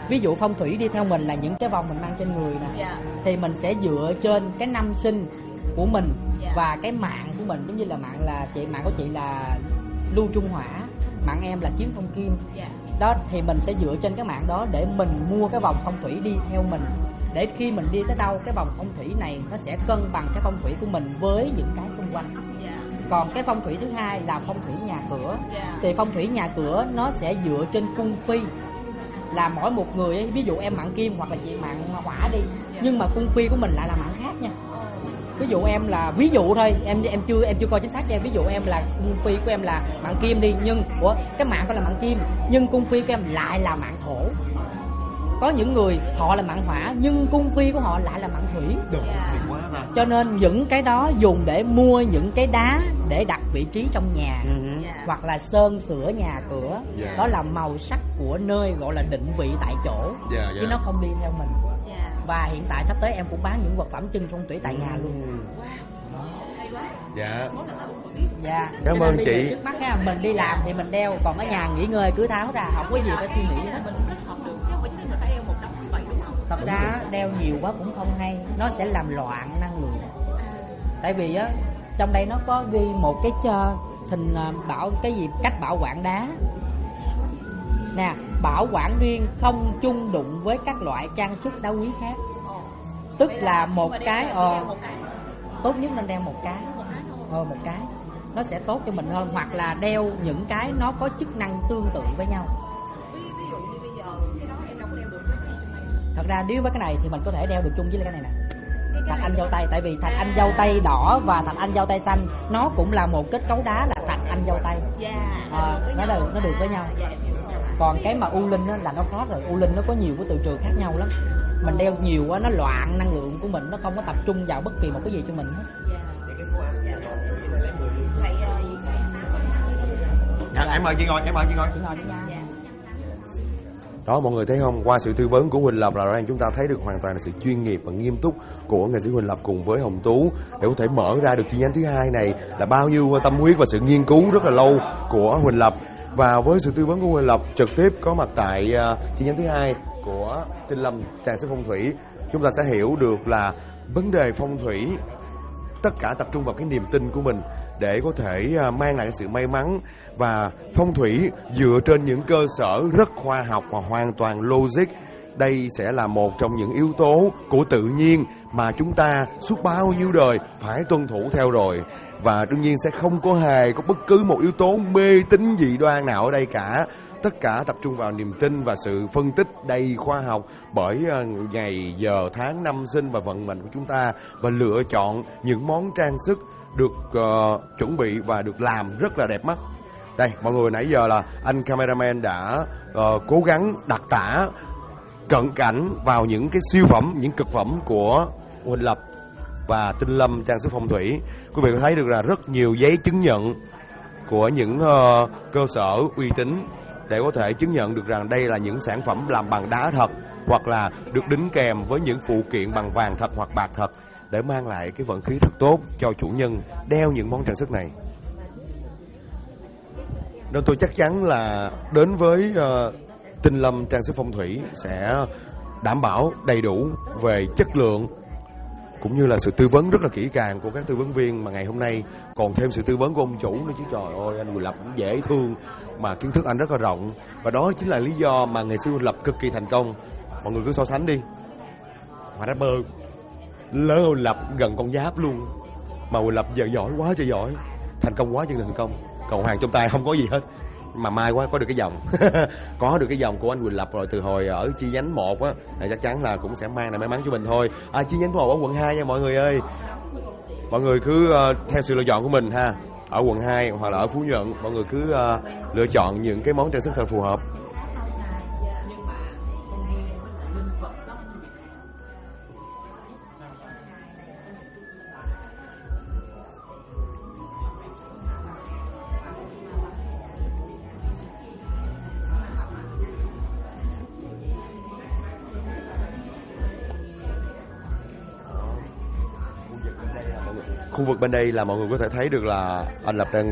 ví dụ phong thủy đi theo mình là những cái vòng mình mang trên người nè, thì mình sẽ dựa trên cái năm sinh của mình và cái mạng của mình, giống như là mạng của chị là lưu trung hỏa, mạng em là kiếm phong kim. Đó thì mình sẽ dựa trên cái mạng đó để mình mua cái vòng phong thủy đi theo mình, để khi mình đi tới đâu cái vòng phong thủy này nó sẽ cân bằng cái phong thủy của mình với những cái xung quanh. Còn cái phong thủy thứ hai là phong thủy nhà cửa. Thì phong thủy nhà cửa nó sẽ dựa trên cung phi, là mỗi một người ấy, ví dụ em mạng kim hoặc là chị mạng hỏa đi, nhưng mà cung phi của mình lại là mạng khác nha. Ví dụ em là, ví dụ thôi, em chưa coi chính xác cho em, ví dụ em là cung phi của em là mạng kim đi, nhưng cái mạng của là mạng kim, nhưng cung phi của em lại là mạng thổ. Có những người họ là mạng hỏa nhưng cung phi của họ lại là mạng thủy. Cho nên những cái đó dùng để mua những cái đá để đặt vị trí trong nhà, hoặc là sơn sửa nhà cửa. Đó là màu sắc của nơi, gọi là định vị tại chỗ, chứ nó không đi theo mình. Và hiện tại sắp tới em cũng bán những vật phẩm chân phong thủy tại nhà luôn. Cảm ơn chị. Trước mắt á, mình đi làm thì mình đeo, còn ở nhà nghỉ ngơi cứ tháo ra, không có gì phải suy nghĩ hết. Thật ra đeo nhiều quá cũng không hay, nó sẽ làm loạn năng lượng. Tại vì á trong đây nó có ghi một cái hình cách bảo quản đá nè, bảo quản riêng, không chung đụng với các loại trang sức đá quý khác. Tức là một cái tốt nhất nên đeo một cái, một cái nó sẽ tốt cho mình hơn, hoặc là đeo những cái nó có chức năng tương tự với nhau. Thật ra nếu với cái này thì mình có thể đeo được chung với cái này nè, thạch anh dâu tây. Tại vì thạch anh dâu tây đỏ và thạch anh dâu tây xanh nó cũng là một kết cấu đá là thạch anh dâu tây, nó được với nhau. Còn cái mà u linh là nó khó rồi, u linh nó có nhiều cái từ trường khác nhau lắm. Mình đeo nhiều quá nó loạn năng lượng của mình, nó không có tập trung vào bất kỳ một cái gì cho mình hết. Em mời chị ngồi. Đó, mọi người thấy không, qua sự tư vấn của Huỳnh Lập là rõ ràng chúng ta thấy được hoàn toàn là sự chuyên nghiệp và nghiêm túc của nghệ sĩ Huỳnh Lập cùng với Hồng Tú để có thể mở ra được chi nhánh thứ hai này, là bao nhiêu tâm huyết và sự nghiên cứu rất là lâu của Huỳnh Lập. Và với sự tư vấn của Huỳnh Lập trực tiếp có mặt tại chi nhánh thứ hai của Tinh Lâm Trang Sức Phong Thủy, chúng ta sẽ hiểu được là vấn đề phong thủy tất cả tập trung vào cái niềm tin của mình để có thể mang lại sự may mắn. Và phong thủy dựa trên những cơ sở rất khoa học và hoàn toàn logic. Đây sẽ là một trong những yếu tố của tự nhiên mà chúng ta suốt bao nhiêu đời phải tuân thủ theo rồi. Và đương nhiên sẽ không có hề có bất cứ một yếu tố mê tín dị đoan nào ở đây cả. Tất cả tập trung vào niềm tin và sự phân tích đầy khoa học bởi ngày, giờ, tháng, năm sinh và vận mệnh của chúng ta, và lựa chọn những món trang sức được chuẩn bị và được làm rất là đẹp mắt. Đây, mọi người, nãy giờ là anh cameraman đã cố gắng đặc tả cận cảnh vào những cái siêu phẩm, những cực phẩm của Huỳnh Lập và Tinh Lâm Trang Sức Phong Thủy. Quý vị có thấy được là rất nhiều giấy chứng nhận của những cơ sở uy tín để có thể chứng nhận được rằng đây là những sản phẩm làm bằng đá thật, hoặc là được đính kèm với những phụ kiện bằng vàng thật hoặc bạc thật, để mang lại cái vận khí thật tốt cho chủ nhân đeo những món trang sức này. Nên tôi chắc chắn là đến với Tinh Lâm Trang Sức Phong Thủy sẽ đảm bảo đầy đủ về chất lượng cũng như là sự tư vấn rất là kỹ càng của các tư vấn viên, mà ngày hôm nay còn thêm sự tư vấn của ông chủ nữa chứ. Trời ơi, anh Huỳnh Lập cũng dễ thương mà kiến thức anh rất là rộng, và đó chính là lý do mà nghệ sĩ Huỳnh Lập cực kỳ thành công. Mọi người cứ so sánh đi, mà rapper lớn Huỳnh Lập gần con giáp luôn, mà Huỳnh Lập giờ giỏi quá trời giỏi, thành công quá trời thành công. Còn hàng trong tay không có gì hết, mà may quá có được cái dòng có được cái dòng của anh Huỳnh Lập rồi từ hồi ở chi nhánh 1 á, chắc chắn là cũng sẽ mang lại may mắn cho mình thôi. Chi nhánh 1 ở quận 2 nha mọi người ơi. Mọi người cứ theo sự lựa chọn của mình ha, ở quận 2 hoặc là ở Phú Nhuận, mọi người cứ lựa chọn những cái món trang sức thật phù hợp. Khu vực bên đây là mọi người có thể thấy được là anh Lập đang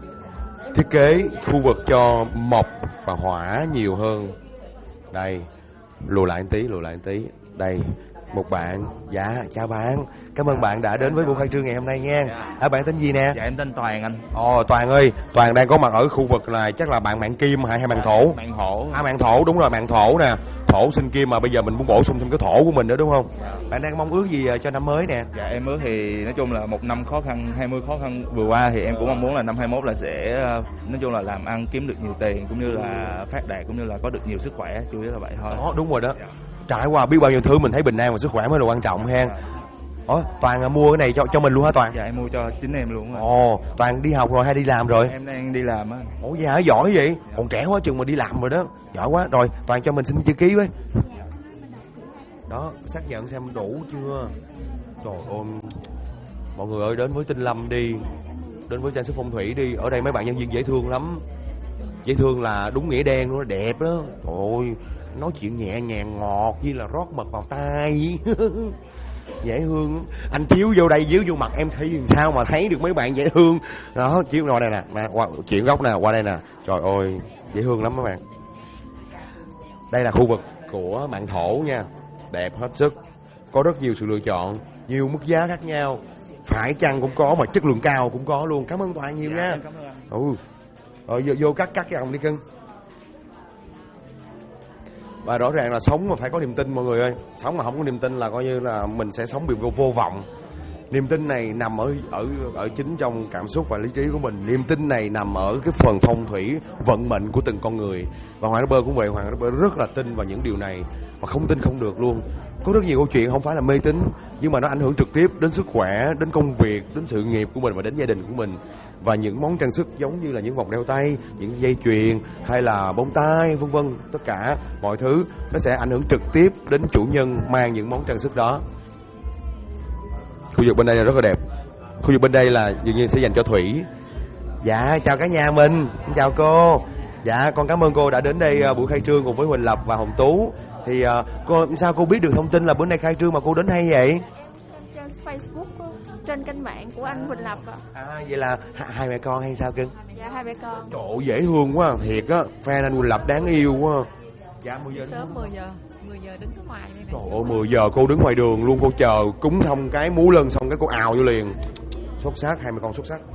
thiết kế khu vực cho mộc và hỏa nhiều hơn. Đây, lùi lại một tí. Đây, một bạn. Dạ, chào bạn. Cảm ơn bạn đã đến với buổi khai trương ngày hôm nay nha. Bạn tên gì nè? Dạ em tên Toàn anh. Ồ, Toàn ơi, Toàn đang có mặt ở khu vực này, chắc là bạn Mạng Kim hay Mạng Thổ? Mạng Thổ. Mạng Thổ, đúng rồi, Mạng Thổ nè. Thổ sinh Kim mà bây giờ mình muốn bổ sung thêm cái thổ của mình nữa đúng không? Bạn đang mong ước gì cho năm mới nè? Dạ em ước thì nói chung là một năm khó khăn, 20 khó khăn vừa qua thì em cũng mong muốn là năm 21 là sẽ nói chung là làm ăn kiếm được nhiều tiền, cũng như là phát đạt, cũng như là có được nhiều sức khỏe, chủ yếu là vậy thôi. Đó, đúng rồi đó. Trải qua biết bao nhiêu thứ mình thấy bình an và sức khỏe mới là quan trọng ha. Toàn mua cái này cho mình luôn hả Toàn? Dạ em mua cho chính em luôn rồi. Ồ, Toàn đi học rồi hay đi làm rồi? Em đang đi làm á. Ồ vậy hả, giỏi vậy? Còn trẻ quá chừng mà đi làm rồi đó. Giỏi quá. Rồi, Toàn cho mình xin chữ ký với. Đó, xác nhận xem đủ chưa. Trời ơi, mọi người ơi, đến với Tinh Lâm đi, đến với Trang Sức Phong Thủy đi. Ở đây mấy bạn nhân viên dễ thương lắm. Dễ thương là đúng nghĩa đen, nó đẹp đó. Trời ơi, nói chuyện nhẹ nhàng ngọt như là rót mật vào tai. Dễ thương. Anh chiếu vô đây, chiếu vô mặt em thấy làm sao mà thấy được mấy bạn dễ thương. Đó, chiếu qua đây nè, chuyện góc nè, qua đây nè. Trời ơi, dễ thương lắm các bạn. Đây là khu vực của Mạng Thổ nha. Đẹp hết sức. Có rất nhiều sự lựa chọn, nhiều mức giá khác nhau. Phải chăng cũng có mà chất lượng cao cũng có luôn. Cảm ơn Toàn nhiều nha. Cảm ơn anh. Rồi vô cắt cái ông đi cưng. Và rõ ràng là sống mà phải có niềm tin mọi người ơi. Sống mà không có niềm tin là coi như là mình sẽ sống bị vô vọng. Niềm tin này nằm ở chính trong cảm xúc và lý trí của mình. Niềm tin này nằm ở cái phần phong thủy, vận mệnh của từng con người. Và Hoàng Bơ cũng vậy, Hoàng Bơ rất là tin vào những điều này. Và không tin không được luôn. Có rất nhiều câu chuyện không phải là mê tín, nhưng mà nó ảnh hưởng trực tiếp đến sức khỏe, đến công việc, đến sự nghiệp của mình và đến gia đình của mình. Và những món trang sức giống như là những vòng đeo tay, những dây chuyền hay là bông tai vân vân, tất cả mọi thứ nó sẽ ảnh hưởng trực tiếp đến chủ nhân mang những món trang sức đó. Khu vực bên đây là rất là đẹp. Khu vực bên đây là dường như sẽ dành cho Thủy. Dạ chào cả nhà mình, chào cô. Dạ con cảm ơn cô đã đến đây buổi khai trương cùng với Huỳnh Lập và Hồng Tú. Thì cô sao cô biết được thông tin là bữa nay khai trương mà cô đến hay vậy? Trên Facebook, trên kênh mạng của anh Huỳnh Lập ạ. Vậy là hai mẹ con hay sao cưng? Dạ hai mẹ con. Trời ơi, dễ thương quá, thiệt á, fan anh Huỳnh Lập đáng yêu quá. Dạ 10 giờ. Sớm 10 giờ đứng ở ngoài đây này. Trời ơi 10 giờ cô đứng ngoài đường luôn, cô chờ cúng xong cái múa lân xong cái cô ào vô liền. Xuất sắc, hai mẹ con xuất sắc.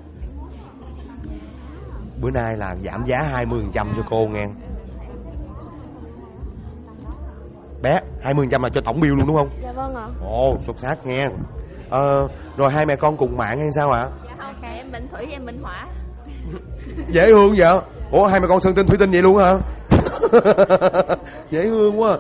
Bữa nay là giảm giá 20% cho cô nghe. Bé, 20% là cho tổng bill luôn đúng không? Dạ vâng ạ. Ồ, xuất sắc nghe. Rồi hai mẹ con cùng mạng hay sao ạ? Dạ không, em Bình Thủy, em Bình Hỏa. Dễ thương vậy. Ủa hai mẹ con sơn tinh thủy tinh vậy luôn hả? Dễ thương quá.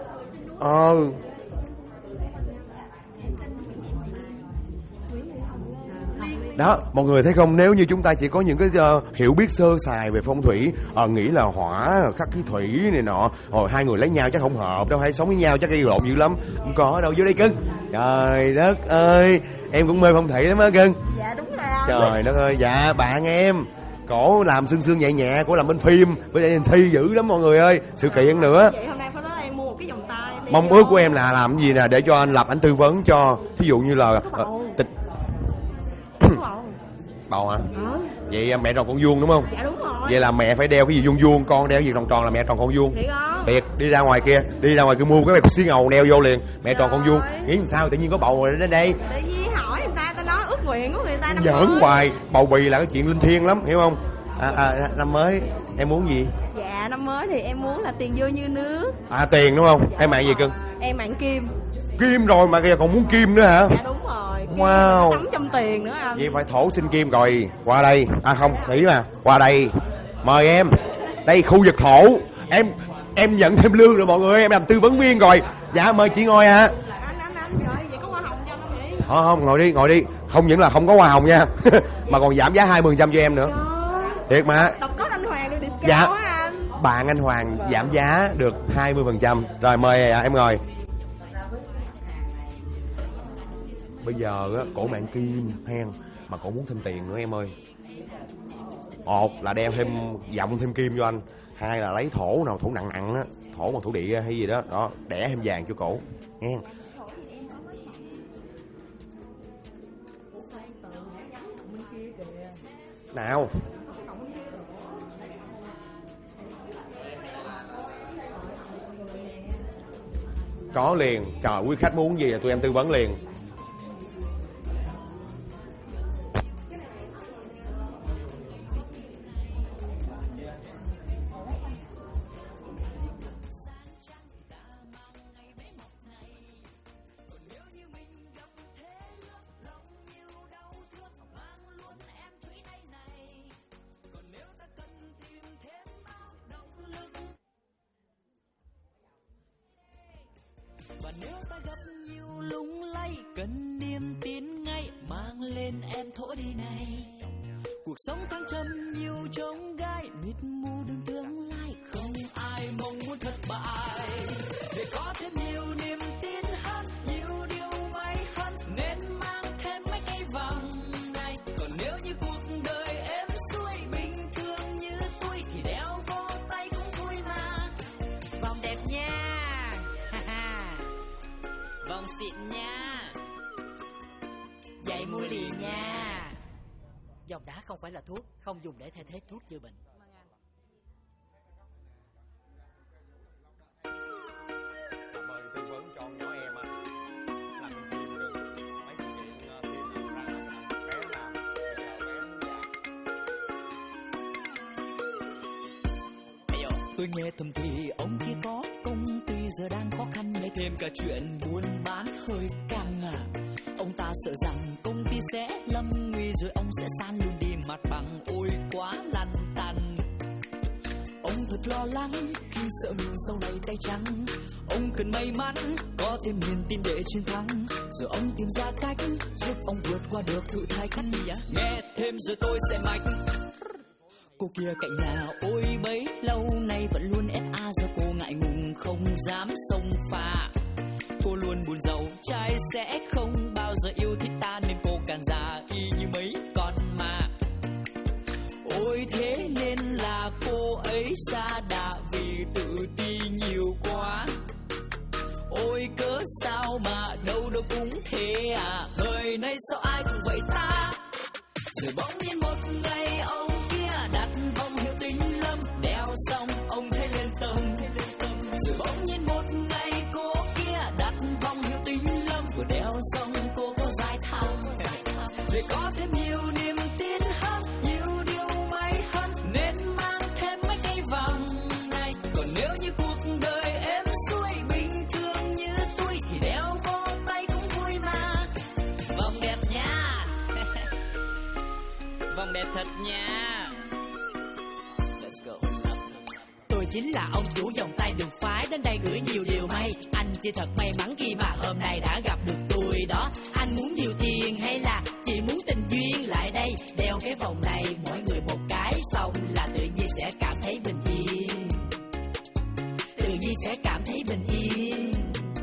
Đó, mọi người thấy không, nếu như chúng ta chỉ có những cái hiểu biết sơ sài về phong thủy, nghĩ là hỏa khắc cái thủy này nọ, rồi hai người lấy nhau chắc không hợp đâu, hay sống với nhau chắc gây lộn dữ lắm. Không có đâu, vô đây cưng. Trời đất ơi, em cũng mê phong thủy lắm á cưng. Dạ đúng rồi anh. Trời đất ơi, dạ bạn em. Cổ làm sương sương nhẹ nhẹ, cổ làm bên phim, với agency dữ lắm mọi người ơi. Sự kiện nữa. Vậy hôm nay phải tới em mua một cái vòng tay. Mong ước của em là làm gì nè để cho anh Lập anh tư vấn cho. Thí dụ như là tịch bầu hả? Vậy mẹ tròn con vuông đúng không? Dạ đúng rồi. Vậy là mẹ phải đeo cái gì vuông vuông, con đeo cái gì tròn tròn là mẹ tròn con vuông. Thiệt, đi ra ngoài kia mua cái cục xí ngầu đeo vô liền, mẹ tròn con vuông. Nghĩ làm sao tự nhiên có bầu rồi đến đây? Tự nhiên hỏi người ta nói ước nguyện của người ta năm giỡn hoài, bầu bì là cái chuyện linh thiêng lắm, hiểu không? Năm mới em muốn gì? Dạ năm mới thì em muốn là tiền vô như nước. Tiền đúng không? Dạ, em mạng gì cưng? Em mạng kim. Kim rồi mà kìa còn muốn kim nữa hả? Dạ đúng rồi. Kim wow. Tắm trong tiền nữa anh. Vậy phải thổ xin kim rồi. Qua đây. Không, nghĩ mà. Qua đây. Mời em. Đây khu vực thổ. Em nhận thêm lương rồi mọi người, em làm tư vấn viên rồi. Dạ mời chị ngồi ạ. Anh rồi, vậy có hoa hồng cho không vậy? Không, ngồi đi. Không những là không có hoa hồng nha. Mà còn giảm giá 20% cho em nữa. Thiệt mà. Đọc có anh Hoàng được discount dạ. Quá anh. Bạn anh Hoàng giảm giá được 20%. Rồi mời em ngồi. Bây giờ á, cổ mạng kim hen mà cổ muốn thêm tiền nữa em ơi. Một là đeo thêm dòng thêm kim cho anh, hai là lấy thổ nào thổ nặng nặng á, thổ bằng thổ địa hay gì đó, đó đẻ thêm vàng cho cổ nghe. Nào Có liền. Trời, quý khách muốn gì là tụi em tư vấn liền. Và nếu ta gặp nhiều lung lay, cần niềm tin ngay, mang lên em thổ đi này. Cuộc sống thăng trầm nhiều chông gai, mịt mù đường tương lai, không ai mong muốn thất bại. Để có thêm nhiều niềm tin hơn, nhiều điều may hơn, nên mang thêm mấy cây vàng này. Còn nếu như cuộc đời em xuôi, bình thường như tôi, thì đeo vô tay cũng vui mà. Vòng đẹp nha, vòng xịn nha, giày mua liền nha. Vòng đá không phải là thuốc, không dùng để thay thế thuốc chữa bệnh. Cảm ơn tư vấn cho nhỏ em anh. Làm phim được mấy sự kiện phim ra bé làm, bây giờ bé già. Tôi nghe thầm thì ông kia có công ty giờ đang khó khăn, lại thêm cả chuyện buôn bán hơi căng à. Ông ta sợ rằng công ty sẽ lâm nguy, rồi ông sẽ san luôn đi mặt bằng, ôi quá lăn tăn. Ông thật lo lắng khi sợ mình sau này tay trắng. Ông cần may mắn, có thêm niềm tin để chiến thắng. Giờ ông tìm ra cách giúp ông vượt qua được thử thách. Nghe thêm rồi tôi sẽ mạch. Cô kia cạnh nhà ôi bấy lâu nay vẫn luôn FA, giờ cô ngại ngùng không dám xông pha. Cô luôn buồn giàu, trai sẽ không bao giờ yêu thích ta, nên cô càng già y như mấy con ma. Ôi thế nên là cô ấy sa đà vì tự ti nhiều quá. Ôi cớ sao mà đâu đâu cũng thế à, thời nay sao ai cũng vậy ta. Rồi bỗng nhiên một ngày ông kia đặt vòng hiệu Tinh Lâm, đeo xong ông thấy lên tâm. Rồi bỗng nhiên một ngày cô kia đặt vòng hiệu Tinh Lâm, vừa đeo xong cô có dài thăng. Để có thêm nhiều niềm tin hơn, nhiều điều may hơn, nên mang thêm mấy cây vàng này. Còn nếu như cuộc đời em xuôi, bình thường như tôi, thì đeo vô tay cũng vui mà. Vòng đẹp nha, vòng đẹp thật nha. Let's go. Tôi chính là ông chủ vòng tay được phái đến đây gửi nhiều điều may. Anh chỉ thật may mắn khi mà hôm nay đã gặp được tôi đó. Anh muốn nhiều tiền hay là chỉ muốn tình duyên, lại đây đeo cái vòng này mỗi người một cái, xong là tự nhiên sẽ cảm thấy bình yên. Tự nhiên sẽ cảm thấy bình yên.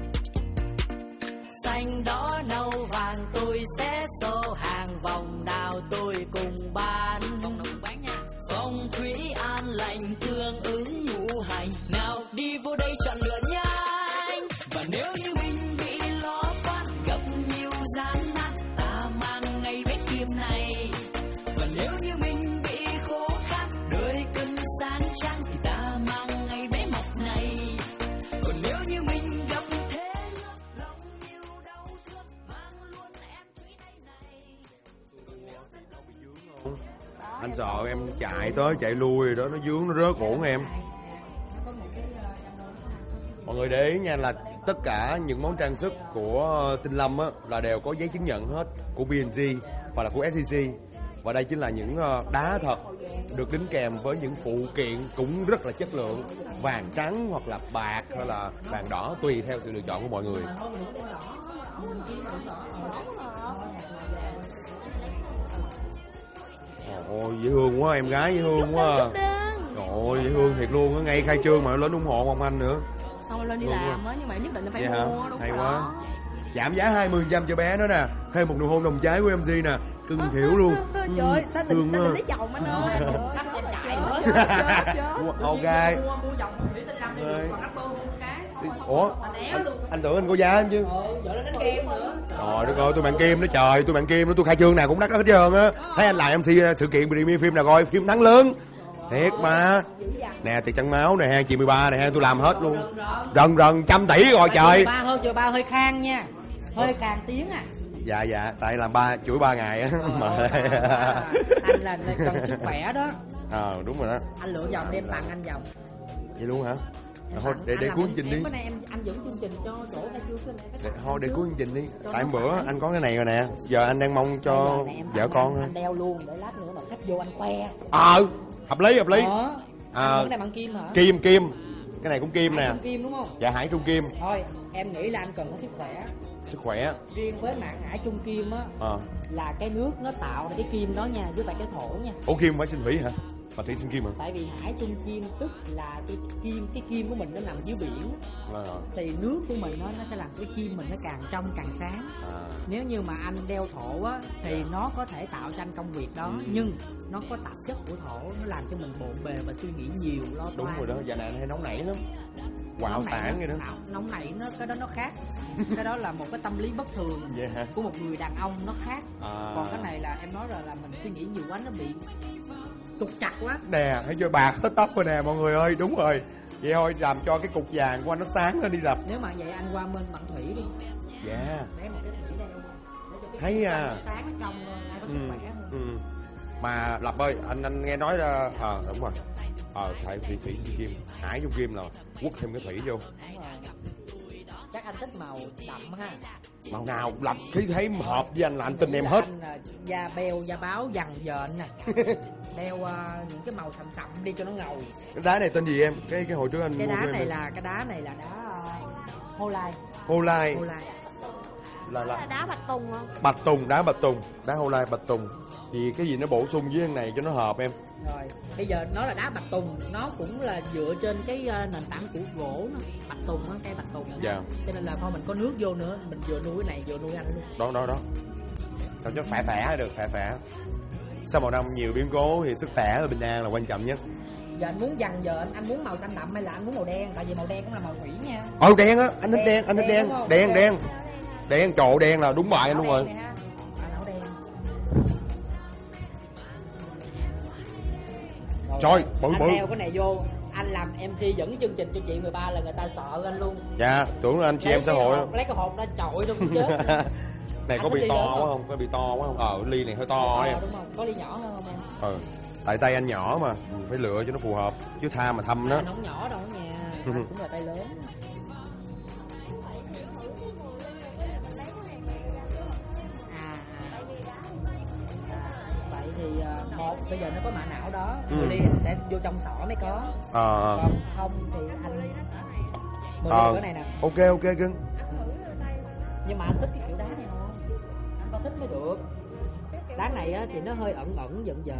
Xanh đỏ nâu vàng tôi sẽ xô hàng, vòng đào tôi cùng bán. Vòng nào cũng bán nha. Phong thủy an lành tương ứng ngũ hành, nào đi vô đây chọn lựa nha anh. Và nếu như mình bị lo toan, gặp nhiều gian nan, ta mang ngay bếp kim này. Và nếu như mình bị khó khăn, đời cần sang trang, thì ta mang ngay bé mọc này. Còn nếu như mình gặp thế lòng nhiều đau thương, mang luôn em thủy đây này. Anh sợ em chạy tới chạy lui đó, nó vướng nó rớt ổn em. Mọi người để ý nha, là tất cả những món trang sức của Tinh Lâm á là đều có giấy chứng nhận hết của B&G và là của SCC. Và đây chính là những đá thật được đính kèm với những phụ kiện cũng rất là chất lượng, vàng trắng hoặc là bạc hay là vàng đỏ, tùy theo sự lựa chọn của mọi người. Ôi dễ thương quá, em gái dễ thương quá. Trời ơi dễ thương thiệt luôn á, ngay khai trương mà lên ủng hộ Ngọc Anh nữa. Xong rồi lên đi làm á, nhưng mà nhất định là phải Vậy mua. hả? Đúng Hay rồi quá. đó. Giảm giá 20% cho bé đó nè, thêm một nụ hôn đồng trái của MG nè, cưng thiểu luôn. Trời ơi, ta định lấy chồng anh ơi. Khách trên chạy nữa. Ok. Mua vòng thủy Tinh Lâm đi, còn khách bơm một cái. Ủa? Anh tưởng anh có giá em chứ. Giờ lên đánh game nữa. Trời đất ơi, tôi bạn Kim đó trời, tôi bạn Kim đó, tôi khai trương nào cũng đắt hết trơn á. Thấy anh làm MC sự kiện premiere phim nào coi, phim thắng lớn. Thiệt mà. Nè tiền trắng máu nè, chị 13 nè, tôi làm hết luôn. Rần 100 tỷ rồi trời. Chị 13 hơi khang nha. Hơi càng tiếng à. Dạ, tại làm chuỗi 3 ngày á. Anh là cần sức khỏe đó. Đúng rồi đó. Anh lựa vòng đem tặng anh vòng. Vậy luôn hả? Thôi để cuối chương trình đi. Bữa nay anh dẫn chương trình cho chỗ ra chưa? Thôi để cuối chương trình đi. Tại bữa anh có cái này rồi nè. Giờ anh đang mong cho vợ con. Anh đeo luôn để lát nữa mà khách vô anh khoe. Hợp lý. Anh này bằng kim hả? Kim. Cái này cũng kim nè. Trung kim đúng không? Dạ Hải Trung Kim. Thôi em nghĩ là anh cần có sức khỏe. Sức khỏe. Riêng với mạng Hải Trung Kim á là cái nước nó tạo ra cái kim đó nha, chứ phải cái thổ nha. Ủa kim phải sinh thủy hả? Mà thủy sinh kim hả? Tại vì Hải Trung Kim tức là cái kim của mình nó nằm dưới biển. Thì nước của mình nó sẽ làm cái kim mình nó càng trong càng sáng. Nếu như mà anh đeo thổ á thì nó có thể tạo cho anh công việc đó, nhưng nó có tạp chất của thổ, nó làm cho mình bộn bề và suy nghĩ nhiều, lo toan. Đúng rồi đó, giờ này anh hay nóng nảy lắm. Quạo sản vậy đó. Nóng nảy cái đó nó khác. Cái đó là một cái tâm lý bất thường của một người đàn ông, nó khác. Còn cái này là em nói rồi, là mình suy nghĩ nhiều quá, nó bị trục chặt quá. Nè, thấy chưa, bạc hết tóc rồi nè mọi người ơi. Đúng rồi. Vậy thôi làm cho cái cục vàng của anh nó sáng lên đi Lập. Nếu mà vậy anh qua bên bằng thủy đi. Dạ. Để một cái thủy đây. Thấy sáng ở trong ai có sức khỏe hơn. Mà Lập ơi, anh nghe nói ra đúng rồi. Phải thủy kim, Hải Trung Kim là quất thêm cái thủy vô. Đúng rồi. Chắc anh thích màu đậm ha. Màu nào Lập khi thấy hợp với anh là anh tin em hết. Anh da beo, da báo, dằn dợn nè. Đeo những cái màu sậm đi cho nó ngầu. Cái đá này tên gì em? Cái hồi trước anh cái đá này là đá Hô Lai. Là đá Bạch Tùng không? Đá Hô Lai Bạch Tùng. Thì cái gì nó bổ sung với cái này cho nó hợp em. Rồi, bây giờ nó là đá Bạch Tùng, nó cũng là dựa trên cái nền tảng của gỗ nó. Bạch Tùng á, cây Bạch Tùng. Dạ. Cho nên là thôi mình có nước vô nữa, mình vừa nuôi cái này vừa nuôi anh luôn. Đó. Cho nó khỏe được, khỏe. Sau một năm nhiều biến cố thì sức khỏe và bình an là quan trọng nhất. Giờ anh muốn dằn dợn, anh muốn màu xanh đậm hay là anh muốn màu đen? Tại vì màu đen cũng là màu thủy nha. Đen á, anh thích đen. Đen, trộn đen là đúng bài anh luôn rồi. Trời, bự. Anh đeo cái này vô, anh làm MC dẫn chương trình cho chị 13 là người ta sợ anh luôn. Dạ, tưởng là anh chị em xã hội. Lấy cái hộp ra chọi đâu cũng chết. Này có bị to quá không? Có bị to quá không? Ly này hơi to em. Đúng không? Có ly nhỏ hơn không em? Tại tay anh nhỏ mà, phải lựa cho nó phù hợp. Chứ tha mà thâm đó. Anh không nhỏ đâu nha, anh cũng là tay lớn. Vậy thì bây giờ nó có mã não đó, ly sẽ vô trong sọ mới có. Còn không thì anh mời cái này nè. Ok cưng. Nhưng mà anh thích cái kiểu đá này không? Anh có thích mới được. Đá này á thì nó hơi ẩn giận nhẹ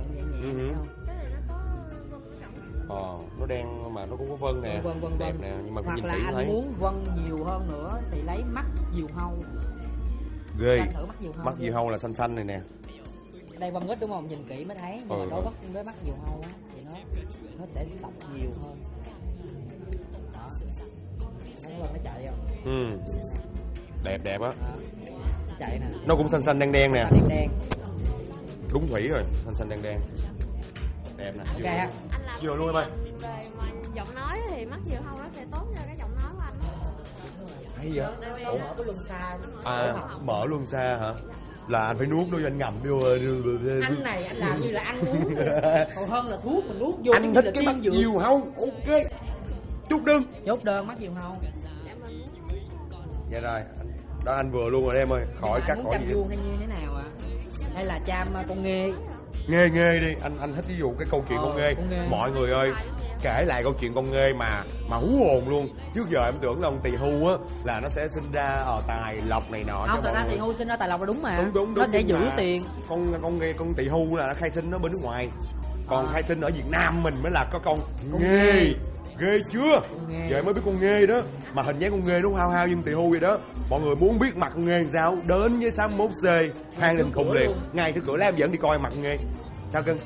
không? Nó đen mà nó cũng có vân nè. Vân. Đẹp nè, nhưng mà hoặc là anh thấy muốn vân nhiều hơn nữa thì lấy mắt diều hâu. Ghê. Mắt diều hâu là xanh này nè. Đây vân ít đúng không? Nhìn kỹ mới thấy. Nhưng mà đối với mắt diều hâu á thì nó sẽ sọc nhiều hơn. Đó. Nó chạy không? Đẹp á. Chạy nè. Nó cũng xanh đen nè. Đen. Đúng thủy rồi, xanh đen. Đẹp nè. Ok ha. Vừa luôn em ơi. Về mà giọng nói thì mắt diều hâu nó sẽ tốt cho cái giọng nói của anh. Hay vậy? Mở cái luân xa. Mở luân xa hả? Là anh phải nuốt nó cho anh ngậm vô. Anh này anh làm như là ăn uống. Còn hơn là thuốc mình nuốt vô. Anh thích cái mắt diều hâu. Ok. Chốt đơn mắt diều hâu. Dạ rồi. Đó anh vừa luôn rồi em ơi. Khỏi cắt khỏi gì. Vuông hay như thế nào ạ? Hay là cham con nghê? Nghê đi. Anh thích ví dụ cái câu chuyện con nghê. Mọi người ơi, kể lại câu chuyện con nghê mà hú hồn luôn. Trước giờ em tưởng là ông tỳ hưu á là nó sẽ sinh ra tài lộc này nọ. Không, thật ra tỳ hưu sinh ra tài lộc là đúng mà. Đúng. Nó sẽ giữ tiền. Con tỳ hưu là nó khai sinh nó bên nước ngoài. Còn khai sinh ở Việt Nam mình mới là có con nghê. Ghê chưa? Giờ mới biết con nghê đó. Mà hình dáng con nghê nó hao nhưng tỳ hưu vậy đó. Mọi người muốn biết mặt con nghê làm sao, đến với 61C Phan Đình Phùng liền. Ngay trước cửa lá em dẫn đi coi mặt con nghê. Sao cưng?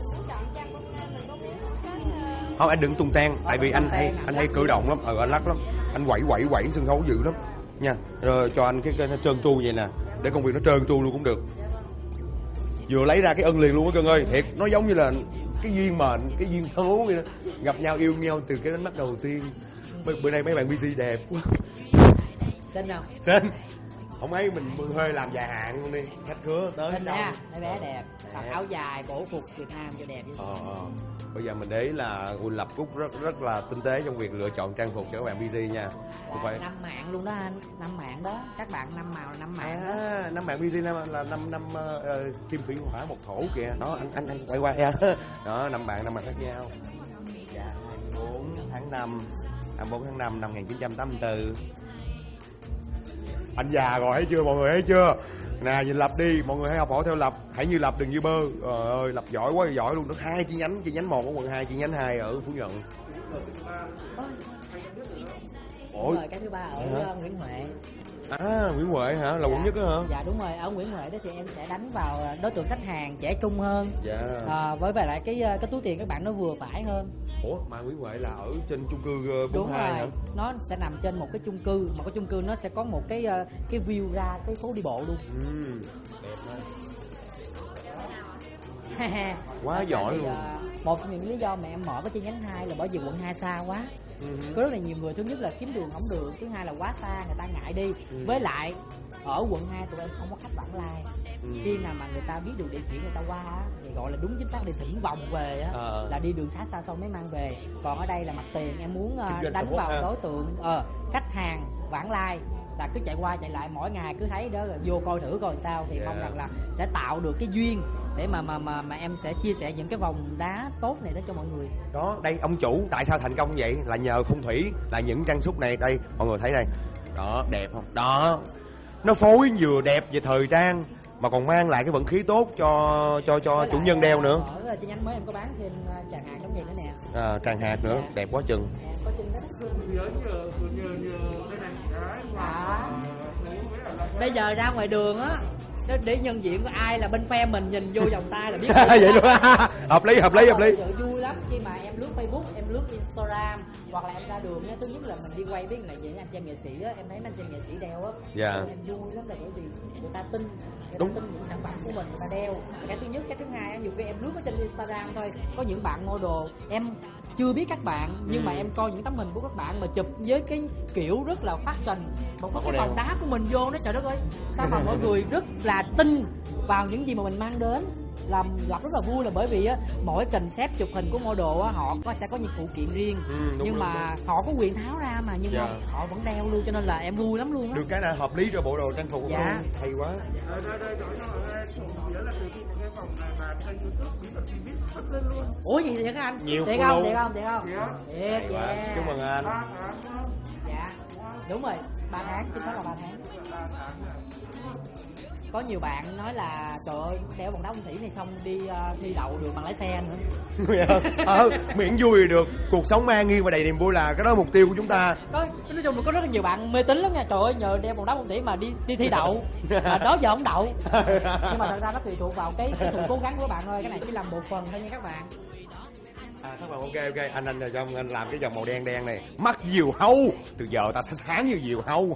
Không, anh đừng tung tan. Tại vì anh hay cử động lắm. Anh lắc lắm. Anh quẩy sân khấu dữ lắm nha. Rồi cho anh cái trơn tru vậy nè. Để công việc nó trơn tru luôn cũng được. vừa lấy ra cái ân liền luôn á Cưng ơi. Thiệt, nó giống như là cái duyên mệnh, cái duyên số vậy đó. Gặp nhau yêu nhau từ cái ánh mắt đầu tiên. Bữa nay mấy bạn busy đẹp quá. Xinh không? Xinh. Không ấy mình hơi làm dài hạn luôn đi. Khách khứa tới Xinh nha, mấy bé đẹp. Mặc áo dài, cổ phục Việt Nam cho đẹp vậy. Bây giờ mình để ý là Quỳnh Lập Cúc rất là tinh tế trong việc lựa chọn trang phục cho các bạn busy nha. Dạ, 5 mạng luôn đó anh, 5 mạng đó. Các bạn 5 màu là 5 mạng đó. 5 mạng busy là năm kim thủy hỏa một thổ kìa. Đó anh quay qua nha. Đó 5 bạn khác nhau. Dạ 24 tháng 5 năm 1984. Anh già rồi thấy chưa mọi người, thấy chưa? Nè nhìn Lập đi, mọi người hãy học hỏi theo Lập, hãy như Lập đừng như Bơ. Trời ơi, Lập giỏi quá giỏi luôn, nó 2 chi nhánh 1 ở quận 2, chi nhánh 2 ở Phú Nhuận. Ủa rồi cái thứ ba ở Nguyễn Huệ. Nguyễn Huệ hả? Là quận nhất đó hả? Dạ đúng rồi, ở Nguyễn Huệ đó thì em sẽ đánh vào đối tượng khách hàng trẻ trung hơn. Dạ. Với lại cái túi tiền các bạn nó vừa phải hơn. Ủa mà Nguyễn Huệ là ở trên chung cư 42 đúng rồi hả? Nó sẽ nằm trên một cái chung cư, mà cái chung cư nó sẽ có một cái view ra cái phố đi bộ luôn. Đẹp đó. Quá giỏi luôn. Một trong những lý do mà em mở cái chi nhánh 2 là bởi vì quận 2 xa quá. Có rất là nhiều người, thứ nhất là kiếm đường không được, thứ hai là quá xa người ta ngại đi. Với lại ở quận 2 tụi em không có khách vãng lai. Khi nào mà người ta biết được địa chỉ người ta qua thì gọi là đúng chính xác đi thỉnh vòng về á, là đi đường xa xong mới mang về. Còn ở đây là mặt tiền em muốn đánh vào đối tượng khách hàng vãng lai là cứ chạy qua chạy lại mỗi ngày cứ thấy đó là vô coi thử coi sao, thì mong rằng là sẽ tạo được cái duyên để mà em sẽ chia sẻ những cái vòng đá tốt này đó cho mọi người. Đó, đây ông chủ tại sao thành công vậy là nhờ phong thủy, là những trang sức này đây mọi người thấy đây. Đó, đẹp không? Đó. Nó phối vừa đẹp về thời trang mà còn mang lại cái vận khí tốt cho chủ nhân đeo nữa. Ở chi nhánh mới em có bán thêm tràng hạt giống vậy nữa nè. Tràng hạt nữa, đẹp quá chừng. Có chừng đó. Bây giờ ra ngoài đường á, để nhân diện có ai là bên phe mình nhìn vô vòng tay là biết. Vậy luôn. Hợp lý. Vui lắm khi mà em lướt Facebook, em lướt Instagram hoặc là em ra đường á, thứ nhất là mình đi quay với lại vậy anh chị em nghệ sĩ á, em thấy anh chị em nghệ sĩ đeo á, em vui lắm là bởi vì người ta tin những sản phẩm của mình người ta đeo. Cái thứ nhất, cái thứ hai nhiều khi em lướt ở trên Instagram thôi, có những bạn model em chưa biết các bạn nhưng mà em coi những tấm hình của các bạn mà chụp với cái kiểu rất là fashion, một cái vòng đá của mình vô nó trời đất ơi, sao mà mọi người rất là tin vào những gì mà mình mang đến. Làm Lập rất là vui là bởi vì á, mỗi concept chụp hình của model á, họ sẽ có những phụ kiện riêng, nhưng mà họ có quyền tháo ra mà, nhưng mà họ vẫn đeo luôn, cho nên là em vui lắm luôn á. Được cái là hợp lý cho bộ đồ trang phục luôn. Hay quá. Ủa gì vậy các anh? Nhiều thiệt không? Thiệt. Chúc mừng anh. Dạ đúng rồi, 3 tháng, chính xác là 3 tháng. Có nhiều bạn nói là trời ơi đeo vòng đá phong thủy này xong đi thi đậu được bằng lái xe nữa. Miễn vui thì được, cuộc sống an yên và đầy niềm vui là cái đó mục tiêu của chúng ta. Nói chung là có rất là nhiều bạn mê tín lắm nha, trời ơi nhờ đeo vòng đá phong thủy mà đi thi đậu mà đó giờ không đậu. Nhưng mà thật ra nó tùy thuộc vào cái sự cố gắng của bạn thôi, cái này chỉ làm một phần thôi nha các bạn. Các bạn ok, anh cho anh làm cái dòng màu đen này, mắt diều hâu, từ giờ ta sẽ sáng như diều hâu.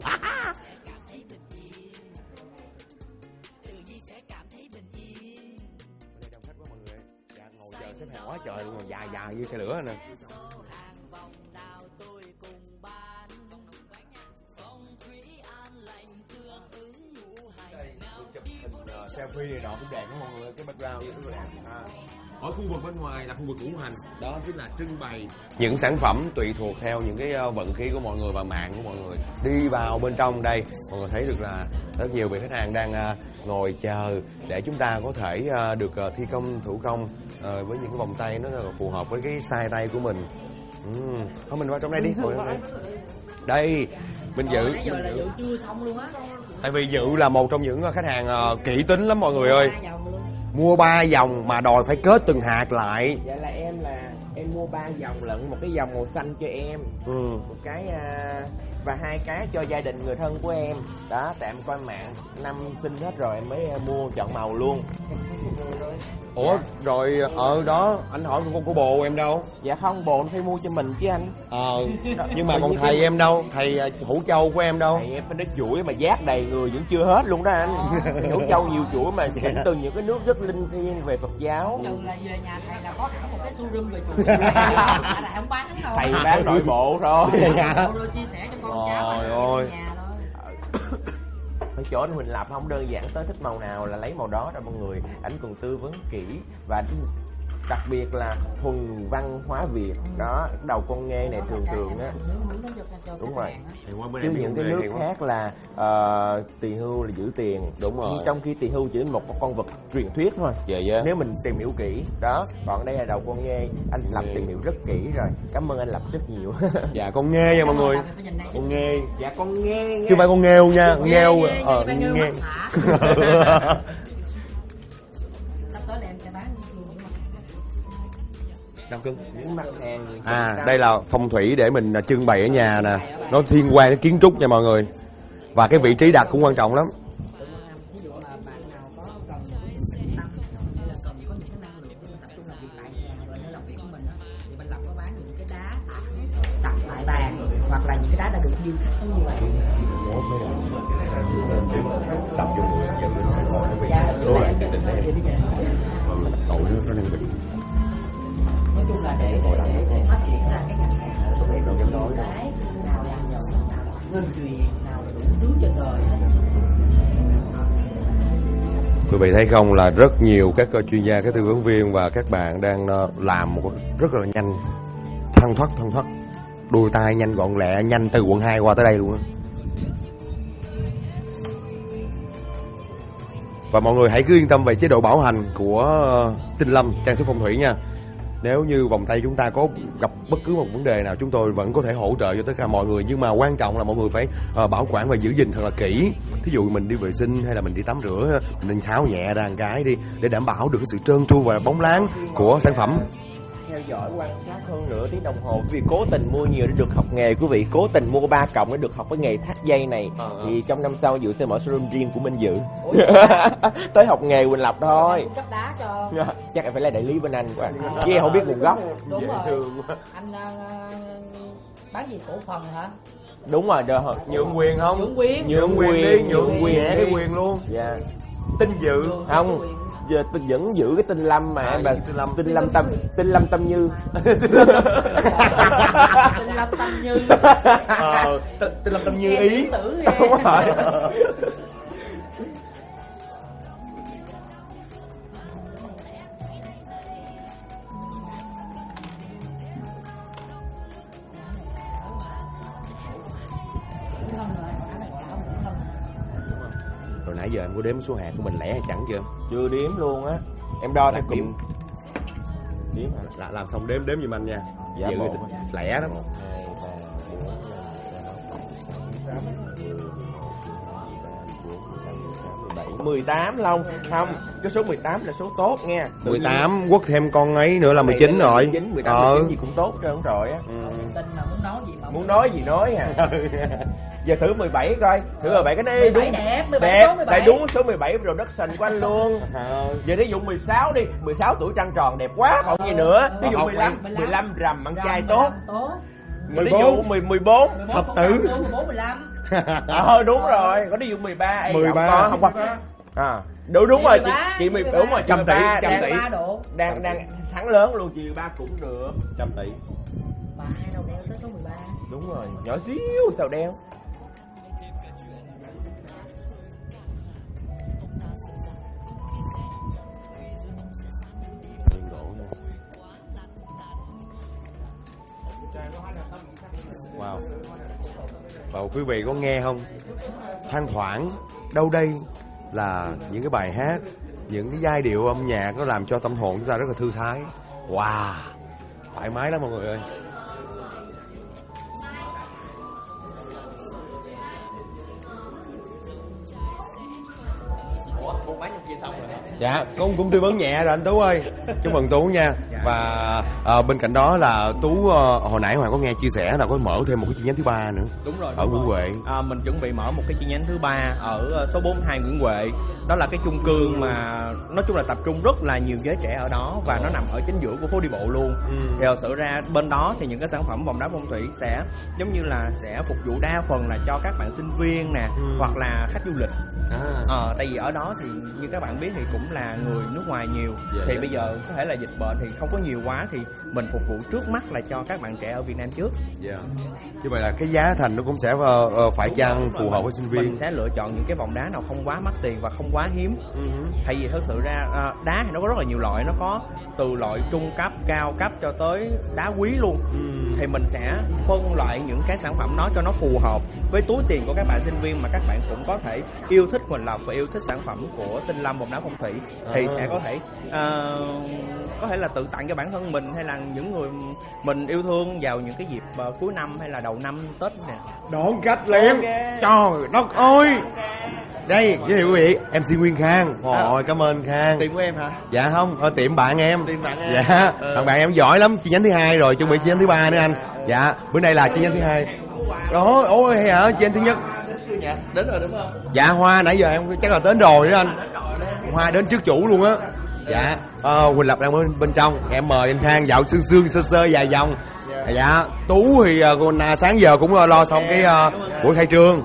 Xếp hàng quá trời luôn, dài như xe lửa nè. Chụp hình selfie này nọ cũng đẹp đúng không mọi người, cái background như thế này. Ở khu vực bên ngoài là khu vực ngũ hành, đó chính là trưng bày những sản phẩm tùy thuộc theo những cái vận khí của mọi người và mạng của mọi người. Đi vào bên trong đây mọi người thấy được là rất nhiều vị khách hàng đang ngồi chờ để chúng ta có thể được thi công thủ công với những cái vòng tay nó phù hợp với cái size tay của mình. Thôi mình vào trong đây đi. Đây mình Dự. Nãy giờ là Dự chưa xong luôn á. Tại vì Dự là một trong những khách hàng kỹ tính lắm mọi người ơi. Mua 3 dòng mà đòi phải kết từng hạt lại. Vậy là em mua 3 dòng lận, một cái dòng màu xanh cho em, một cái và 2 cái cho gia đình người thân của em. Đó, tại em coi mạng năm sinh hết rồi em mới mua chọn màu luôn. Ủa rồi ở đó anh hỏi cô bồ em đâu? Dạ không, bồ phải mua cho mình chứ anh. Nhưng mà còn thầy em đâu? Thầy hũ châu của em đâu? Thầy em phải đứt chuỗi mà giác đầy người vẫn chưa hết luôn đó anh. Hũ châu nhiều chuỗi mà dẫn từ những cái nước rất linh thiêng về Phật giáo. Trừ là về nhà thầy là có hẳn một cái showroom về chuỗi. Thầy không bán đâu. Thầy bán nội bộ thôi. Bộ đồ chia sẻ cho con cháu ở nhà thôi. Ở chỗ anh Huỳnh Lập không đơn giản tới thích màu nào là lấy màu đó ra mọi người. Anh còn tư vấn kỹ và đặc biệt là thuần văn hóa Việt. Đó, đầu con nghê này thường á. Đúng rồi. Chứ những cái nước khác là tỳ hưu là giữ tiền. Đúng rồi. Nhưng trong khi tỳ hưu chỉ là một con vật truyền thuyết thôi. Dạ. Nếu mình tìm hiểu kỹ. Đó, còn đây là đầu con nghê. Anh Lập tìm hiểu rất kỹ rồi. Cảm ơn anh Lập rất nhiều. Dạ con nghe nha mọi người. Con nghe. Dạ con nghe. Chứ không phải con nghêu nha. Nghêu. Nghe. Những mặt hàng đây là phong thủy để mình trưng bày ở nhà nè. Nó liên quan đến kiến trúc nha mọi người. Và cái vị trí đặt cũng quan trọng lắm. Ví dụ là bạn nào có cần tâm hay là cần có những cái năng lượng tập trung làm việc tại nhà hoặc là nơi làm việc của mình á, thì mình Lập có bán những cái đá đặt tại bàn hoặc là những cái đá đã được dư như vậy. Tập cho người dẫn đến cái con nó bị rối loạn gia đình em. Tội nó đang bị. Nói chung là để phát triển ra cái ngành hàng của mình, cái nào là nhờ, nào là ngân truyền, nào là đủ thứ trên đời. Quý vị thấy không là rất nhiều các chuyên gia, các tư vấn viên và các bạn đang làm một rất là nhanh, thăng thoát, đôi tay nhanh gọn lẹ, nhanh từ quận 2 qua tới đây luôn á. Và mọi người hãy cứ yên tâm về chế độ bảo hành của Tinh Lâm trang sức phong thủy nha. Nếu như vòng tay chúng ta có gặp bất cứ một vấn đề nào, chúng tôi vẫn có thể hỗ trợ cho tất cả mọi người. Nhưng mà quan trọng là mọi người phải bảo quản và giữ gìn thật là kỹ. Thí dụ mình đi vệ sinh hay là mình đi tắm rửa, mình tháo nhẹ ra một cái đi để đảm bảo được cái sự trơn tru và bóng láng của sản phẩm. Theo dõi quan sát hơn nửa tiếng đồng hồ, vì cố tình mua nhiều để được học nghề. Quý vị cố tình mua 3 cọng để được học cái nghề thắt dây này. Thì trong năm sau Dự sẽ mở showroom riêng của Minh Dự. Tới học nghề Huỳnh Lập thôi. Cấp đá cho. Chắc em phải lấy đại lý bên anh của anh. Chứ em không biết nguồn gốc. Đúng rồi. Anh bán gì cổ phần hả? Đúng rồi, nhượng quyền không? Nhượng quyền. Nhượng quyền đi, nhượng quyền cái quyền luôn. Dạ. Tinh Dự không? Giờ tôi vẫn giữ cái Tinh Lâm mà em, Tinh Lâm Tâm Như. Tinh Lâm Tâm Như. Tinh Lâm Tâm Như ý. Đúng rồi. Rồi nãy giờ em có đếm số hạt của mình lẻ hay chẳng chưa? Chưa đếm luôn á. Em đo theo kiểm. Đếm làm xong đếm giùm anh nha. Dạ, lẻ đó. 18 Long không, cái số 18 là số tốt nha. 18 quất thêm con ấy nữa là 19 rồi. 19, 18 gì cũng tốt trơn rồi á. Tin là muốn nói gì mà muốn nói gì nói à. Giờ thử 17 coi, thử 17 cái này đúng đẹp, tại đúng số 17 production của anh luôn. Giờ thí dụ 16 đi, 16 tuổi trăng tròn đẹp quá, còn gì nữa. Ví dụ 15 rằm ăn chay tốt. Ví dụ 14 thập tử. 14 15. Đúng rồi, có ví dụ 13 không có. Đúng rồi chị đúng rồi, trăm tỷ đang thắng lớn luôn, chị 13 cũng được 100 tỷ. Và hai đầu đeo tới số 13. Đúng rồi, nhỏ xíu sao đeo. Wow. Và quý vị có nghe không? Thoang thoảng đâu đây là những cái bài hát, những cái giai điệu âm nhạc nó làm cho tâm hồn chúng ta rất là thư thái. Wow, thoải mái lắm mọi người ơi. buôn bán trong kia xong rồi. Dạ, cũng tư vấn nhẹ rồi anh Tú ơi. Chúc mừng Tú nha. Và bên cạnh đó là Tú hồi nãy Hoàng có nghe chia sẻ là có mở thêm một cái chi nhánh thứ 3 nữa. Đúng rồi. Ở Nguyễn Huệ. Mình chuẩn bị mở một cái chi nhánh thứ 3 ở số 42 Nguyễn Huệ. Đó là cái chung cư mà nói chung là tập trung rất là nhiều giới trẻ ở đó và nó nằm ở chính giữa của phố đi bộ luôn. Thì thật sự ra bên đó thì những cái sản phẩm vòng đá phong thủy sẽ giống như là sẽ phục vụ đa phần là cho các bạn sinh viên nè, hoặc là khách du lịch. Tại vì ở đó thì như các bạn biết thì cũng là người nước ngoài nhiều, thì bây giờ có thể là dịch bệnh thì không có nhiều quá, thì mình phục vụ trước mắt là cho các bạn trẻ ở Việt Nam trước. Như vậy là cái giá thành nó cũng sẽ phải chăng phù hợp với sinh viên. Mình sẽ lựa chọn những cái vòng đá nào không quá mắc tiền và không quá hiếm. Tại vì thật sự ra đá thì nó có rất là nhiều loại, nó có từ loại trung cấp, cao cấp cho tới đá quý luôn. Thì mình sẽ phân loại những cái sản phẩm đó cho nó phù hợp với túi tiền của các bạn sinh viên, mà các bạn cũng có thể yêu thích Huỳnh Lập và yêu thích sản phẩm của Tinh Lâm vòng đá phong thủy, thì sẽ có thể là tự tặng cho bản thân mình hay là những người mình yêu thương vào những cái dịp cuối năm hay là đầu năm Tết nè. Đón khách liền. Trời đất ơi. Đây, giới thiệu quý vị, MC Nguyên Khang. Rồi, cảm ơn Khang. Tiệm của em hả? Dạ không, tiệm bạn em. Tiệm bạn em. Dạ, bạn em giỏi lắm, chi nhánh thứ 2 rồi, chuẩn bị chi nhánh thứ 3 nữa anh. Dạ, bữa nay là chi nhánh thứ 2. Đó, ôi hay hả, chi nhánh thứ nhất. Đến rồi đúng không? Dạ, Hoa nãy giờ em chắc là đến rồi đó anh. Hoa đến trước chủ luôn á. Dạ, Huỳnh Lập đang bên trong. Em mời anh Khang dạo sương sơ sơ vài vòng. Dạ, Tú thì sáng giờ cũng lo xong cái buổi khai trương.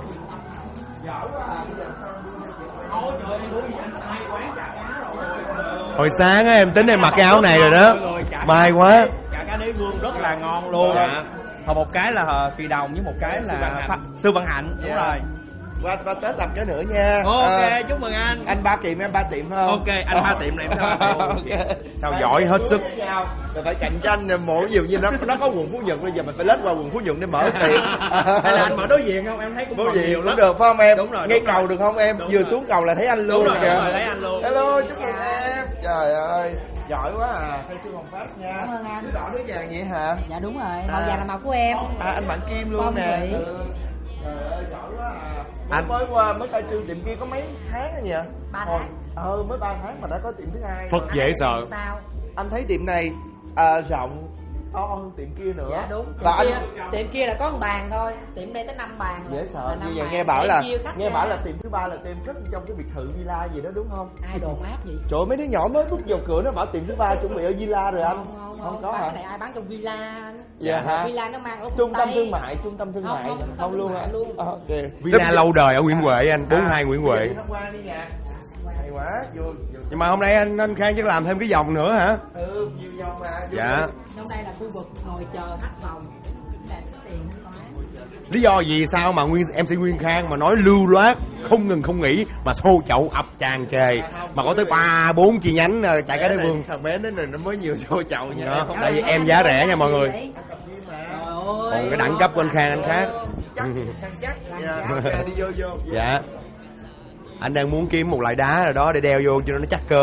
Hồi sáng á, em tính em mặc cái áo này rồi đó. May quá. Cả cái đế vương rất là ngon luôn. Còn một cái là phi đồng với một cái là Sư Văn Hạnh. Đúng rồi. Qua Tết làm cái nữa nha. Ok, chúc mừng anh. Anh 3 tiệm em 3 tiệm không? Ok, anh 3 tiệm này em 3 tiệm. Sao giỏi hết sức. Rồi phải cạnh tranh mỗi nhiều như nó có quận Phú Nhuận, bây giờ mình phải lết qua quận Phú Nhuận để mở tiệm. Hay là anh mở đối diện không? Em thấy cũng đối diện nhiều cũng lắm. được phải không em? Đúng rồi. Ngay cầu được không em? Vừa xuống cầu là thấy anh luôn kìa. Thấy anh luôn. Hello, chúc mừng em. Trời ơi, giỏi quá à. Khai trương Hồng Phát nha. Cảm ơn anh. Đỏ đứa vàng vậy hả? Dạ đúng rồi, màu vàng là màu của em. Anh Mạnh Kim luôn nè. Trời ơi, giỏi quá à. Anh mới khai trương tiệm kia có mấy tháng rồi nhỉ? 3 tháng. Mới 3 tháng mà đã có tiệm thứ 2. Phật dễ sợ. Sao? Anh thấy tiệm này rộng to hơn tiệm kia nữa. Dạ đúng. Và tiệm kia là có 1 bàn thôi, tiệm đây tới 5 bàn. Dễ sợ. Như vậy nghe bảo là tiệm thứ 3 là tiệm cất trong cái biệt thự villa gì đó đúng không? Ai đồ mát gì? Trời ơi, mấy đứa nhỏ mới bước vào cửa nó bảo tiệm thứ 3 chuẩn bị ở villa rồi anh. Không có hả? Cái này ai bán trong villa? Dạ hả? Villa nó mang ở trung tâm thương mại không luôn hả? Ok. Villa lâu đời ở Nguyễn Huệ anh, 42 Nguyễn Huệ. Nó qua đi nha. Hay quá, vô. Nhưng mà hôm nay anh Khang chắc làm thêm cái vòng nữa hả? Nhiều vòng mà. Dạ. Trong đây là khu vực ngồi chờ khách phòng. Là tiền toán. Lý do gì sao mà MC Nguyên Khang mà nói lưu loát không ngừng không nghỉ mà xô chậu ập tràn trề mà có tới 3-4 chi nhánh chạy cái đế vương. Thằng bé đến này nó mới nhiều xô chậu nha. Đó, tại vì em giá rẻ nha mọi người. Còn cái đẳng cấp của anh Khang anh khác. Chắc. Đi vô. Dạ. Anh đang muốn kiếm một loại đá rồi đó để đeo vô cho nó chắc cơ.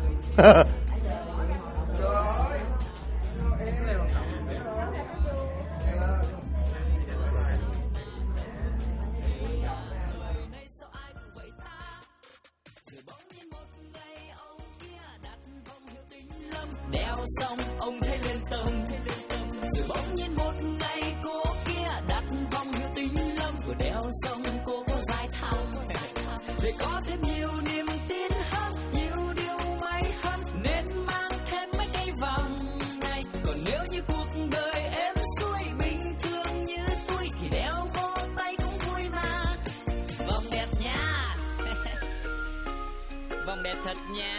Đeo xong ông thấy lên tâm, rồi bỗng nhiên một ngày cô kia đặt vòng hiệu Tinh Lâm. Vừa đeo xong cô có dài thăm để có thêm nhiều niềm tin hơn, nhiều điều may hơn nên mang thêm mấy cây vòng này. Còn nếu như cuộc đời em xuôi bình thường như tôi thì đeo vô tay cũng vui mà. Vòng đẹp nha. Vòng đẹp thật nha.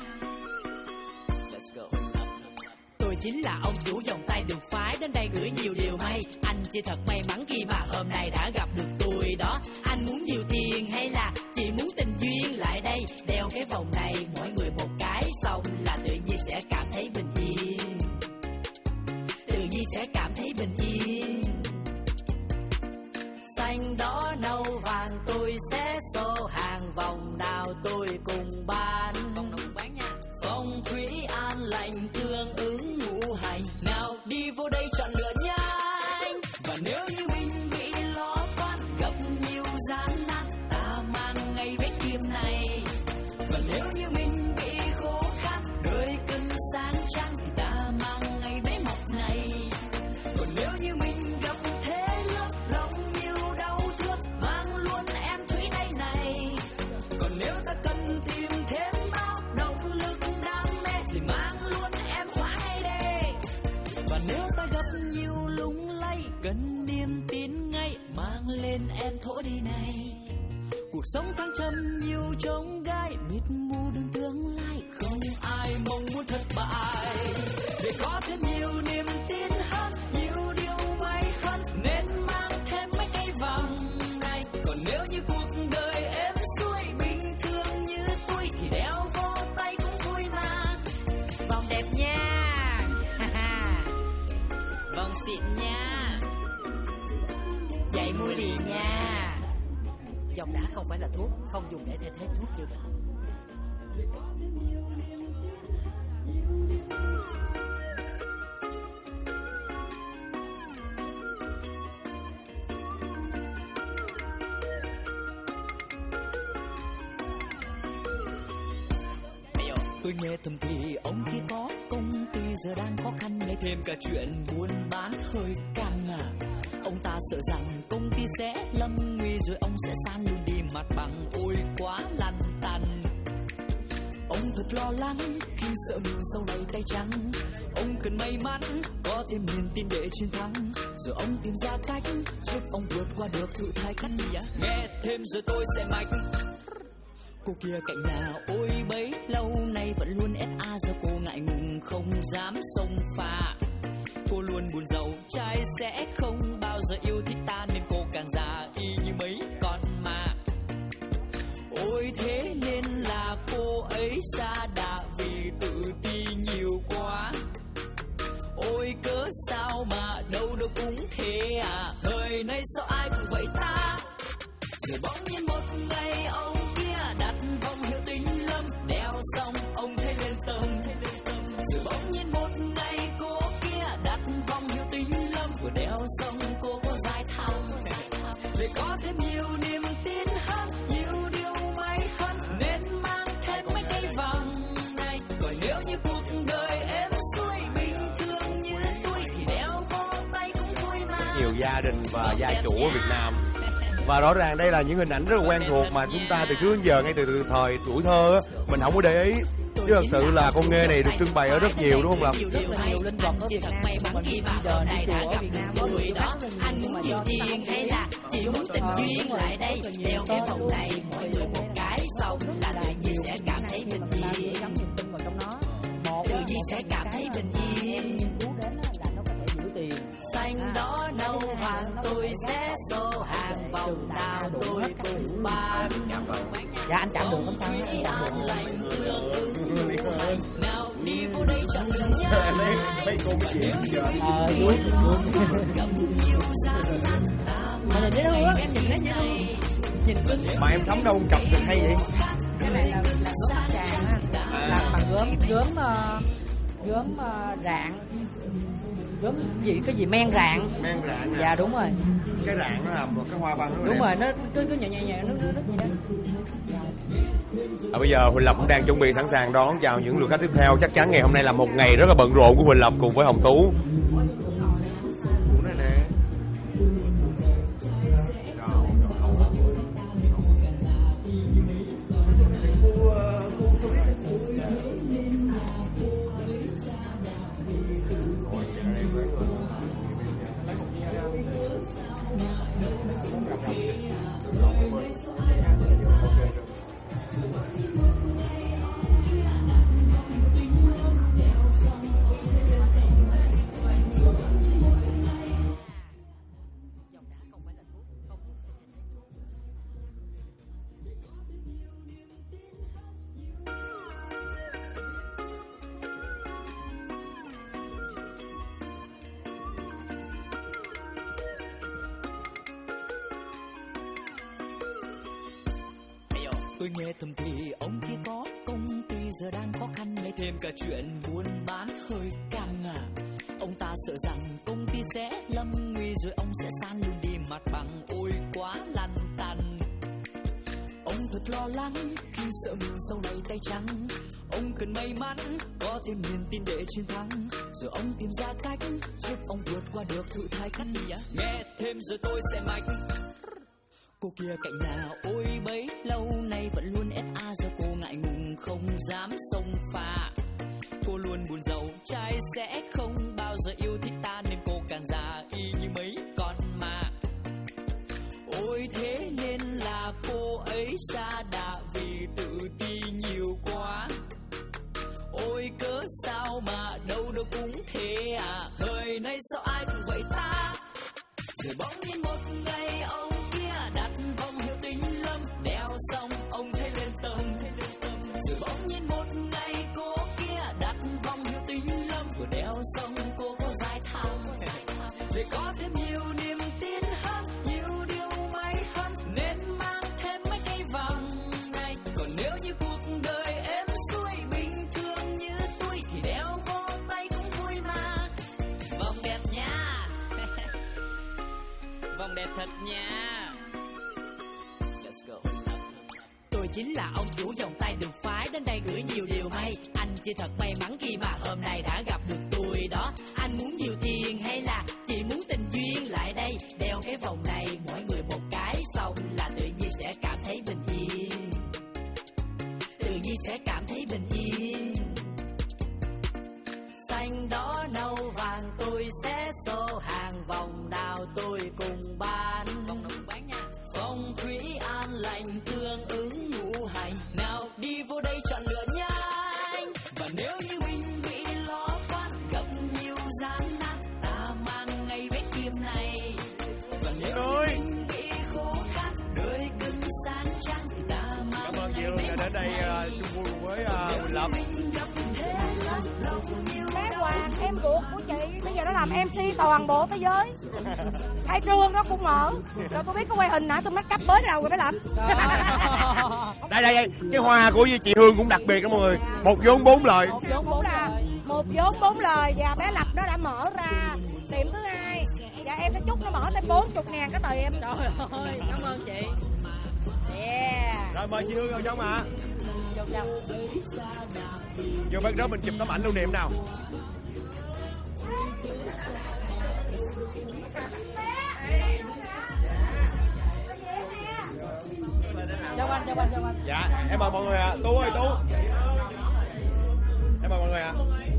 Tôi chính là ông chủ vòng tay được phái đến đây gửi nhiều điều may. Anh chỉ thật may mắn khi mà hôm nay đã gặp được tôi đó. Anh muốn nhiều tiền hay là chỉ muốn tình duyên, lại đây đeo cái vòng này mỗi người một cái, xong là tự nhiên sẽ cảm thấy bình yên. Tự nhiên sẽ cảm thấy bình yên. Xanh đỏ nâu vàng tôi sẽ số hàng, vòng nào tôi cùng bán. Vòng nào cùng bán nha. Phong thủy an lành tương ứng ngũ hành, nào đi vô đây chọn lựa nhanh. Và nếu như mình bị lo toan gặp nhiều gian nan, ta mang ngay vết kim này. Và nếu ta gặp nhiều lung lay, cần niềm tin ngay mang lên em thổ đi này. Cuộc sống thăng trầm nhiều chông gai, mịt mù đường tương lai, không ai mong muốn thất bại. Để có thêm nhiều niềm tin hơn, nhiều điều may khăn, nên mang thêm mấy cây vàng này. Còn nếu như cuộc đời em xuôi bình thường như tôi, thì đeo vô tay cũng vui mà. Vòng đẹp nha, vòng xịn nha, giày mua liền nha. Dòng đá không phải là thuốc, không dùng để thay thế thuốc chữa bệnh. Tôi nghe thầm thì ông kia có công ty giờ đang khó khăn, nghe thêm cả chuyện buôn bán hơi căng à. Ông ta sợ rằng công ty sẽ lâm nguy, rồi ông sẽ san luôn đi mặt bằng, ôi quá lăn tăn. Ông thật lo lắng khi sợ mình sau này tay trắng. Ông cần may mắn, có thêm niềm tin để chiến thắng, rồi ông tìm ra cách giúp ông vượt qua được thử thách. Nghe thêm rồi tôi sẽ mạch. Cô kia cạnh nhà ôi bấy lâu nay vẫn luôn FA, do cô ngại ngùng không dám xông pha. Cô luôn buồn giàu, trai sẽ không bao giờ yêu thích ta, nên cô càng già y như mấy con ma. Ôi thế nên là cô ấy sa đà vì tự ti nhiều quá. Ôi cớ sao mà đâu đâu cũng thế à, thời nay sao ai cũng vậy ta. Rồi bỗng nhiên một ngày ông kia đặt vòng hiệu Tinh Lâm, đeo xong ông thấy lên tâm. Rồi bỗng nhiên một ngày cô kia đặt vòng hiệu Tinh Lâm, vừa đeo xong cô có dài thăm. Để có thêm nhiều niềm tin hơn, nhiều điều may hơn, nên mang thêm mấy cây vàng này. Còn nếu như cuộc đời em xuôi bình thường như tôi, thì đeo vô tay cũng vui mà. Nhiều gia đình và gia chủ ở Việt Nam. Và rõ ràng đây là những hình ảnh rất là quen thuộc mà chúng ta từ trước đến giờ, ngay từ thời tuổi thơ á, mình không có để ý. Chứ thật sự là con nghề này được trưng bày ở rất nhiều, đúng không Lâm? Rất là nhiều linh vật ở Việt Nam, mình đi đền đi chùa ở Việt Nam có người đó. Anh muốn nhiều tiền hay là chỉ muốn tình duyên lại đây, đeo cái vòng này mọi người một cái xong là tự nhiên sẽ cảm thấy bình yên. Tự nhiên sẽ cảm thấy bình yên. Xanh đó nâu hoàng tôi sẽ xô hàng, vòng nào tôi cũng bán. Dạ anh chạm đường không sao. Nào đi vô đây chọn đường nha. Mấy cô mới chuyện giờ. Mà nhìn thấy đâu á, em nhìn thấy nhau. Nhìn cưng. Mà em sống đâu chọc được hay vậy? Cái này là gốm Bát Tràng á, làm bằng gốm rạng. Gốm gì, cái gì men rạng. Men rạng. Dạ đúng rồi. Cái rạng nó làm một cái hoa văn rất đúng đẹp. Rồi, nó cứ nhẹ nó gì đó. Bây giờ Huỳnh Lập cũng đang chuẩn bị sẵn sàng đón chào những lượt khách tiếp theo. Chắc chắn ngày hôm nay là một ngày rất là bận rộn của Huỳnh Lập cùng với Hồng Tú. Tôi nghe thầm thì ông kia có công ty giờ đang khó khăn, nghe thêm cả chuyện buôn bán hơi căng à. Ông ta sợ rằng công ty sẽ lâm nguy, rồi ông sẽ san luôn đi mặt bằng, ôi quá lăn tăn. Ông thật lo lắng khi sợ mình sau này tay trắng. Ông cần may mắn, có thêm niềm tin để chiến thắng, rồi ông tìm ra cách giúp ông vượt qua được thử thách. Nghe thêm rồi tôi sẽ mạch. Cô kia cạnh nhà ôi bấy lâu nay vẫn luôn FA, do cô ngại ngùng không dám xông pha. cô luôn buồn giàu. Trai sẽ không bao giờ yêu thích ta nên cô càng già y như mấy con ma. Ôi thế nên là cô ấy sa đà vì tự ti nhiều quá. Ôi cớ sao mà đâu đâu cũng thế à, thời nay sao ai cũng vậy ta. Rồi bỗng nhiên một ngày ông kia đặt vòng hiệu Tinh Lâm, đeo xong ông thấy lên tâm. Rồi bỗng nhiên một ngày cô kia đặt vòng hiệu Tinh Lâm, vừa đeo xong cô có dài thăm để có thêm nhiều niềm tin hơn, nhiều điều may hơn nên mang thêm mấy cây vòng này. Còn nếu như cuộc đời êm xuôi bình thường như tôi thì đeo vô tay cũng vui mà. Vòng đẹp nha. Vòng đẹp thật nha. Let's go. Tôi chính là ông chủ vòng tay được phái đến đây gửi nhiều điều may. Anh chỉ thật may mắn khi mà hôm nay đã gặp được tôi đó. Anh muốn nhiều tiền hay là chỉ muốn tình duyên, lại đây đeo cái vòng này mỗi người một cái, xong là tự nhiên sẽ cảm thấy bình yên. Tự nhiên sẽ cảm thấy bình yên. Xanh đỏ nâu vàng tôi sẽ xô hàng, vòng đào tôi cùng bán. Vòng nào cũng bán nha. Phong thủy an lành tương ứng ngũ hành, nào đi vô đây chọn lựa nhanh. Và nếu như mình bị lo toan gặp nhiều gian nan, ta mang ngay vết kiếm này. Và nếu như mình bị khó khăn đời cứng san trang thì ta mang. Cảm ơn Diệu đã đến đây chung vui với Quỳnh Lâm. Bé Hoàng, em ruột của chị bây giờ nó làm MC toàn bộ thế giới. Khai trương nó cũng mở. Rồi tôi biết có quay hình nãy tôi make up bới đầu rồi mới làm. Đây, cái hoa của chị Hương cũng đặc biệt đó mọi người. Một vốn 4 lời. Một vốn 4 lời và bé Lập nó đã mở ra điểm thứ hai. Và em sẽ chúc nó mở thêm 40.000 cái tờ em. Trời ơi, cảm ơn chị. Yeah. Rồi mời chị Hương vào trong ạ. Vô trong. Vô bên đó mình chụp tấm ảnh lưu niệm nào. Chào anh. Dạ, em mời mọi người ạ. Tú ơi, Tú. Em mời mọi người ạ.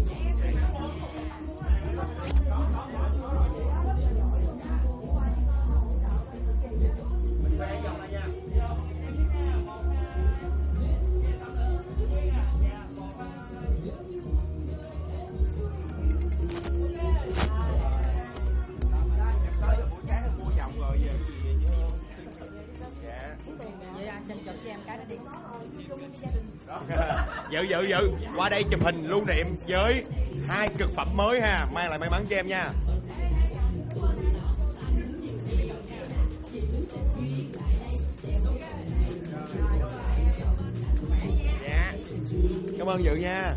Dự qua đây chụp hình lưu niệm với 2 cực phẩm mới ha, mang lại may mắn cho em nha. Dạ, cảm ơn Dự nha.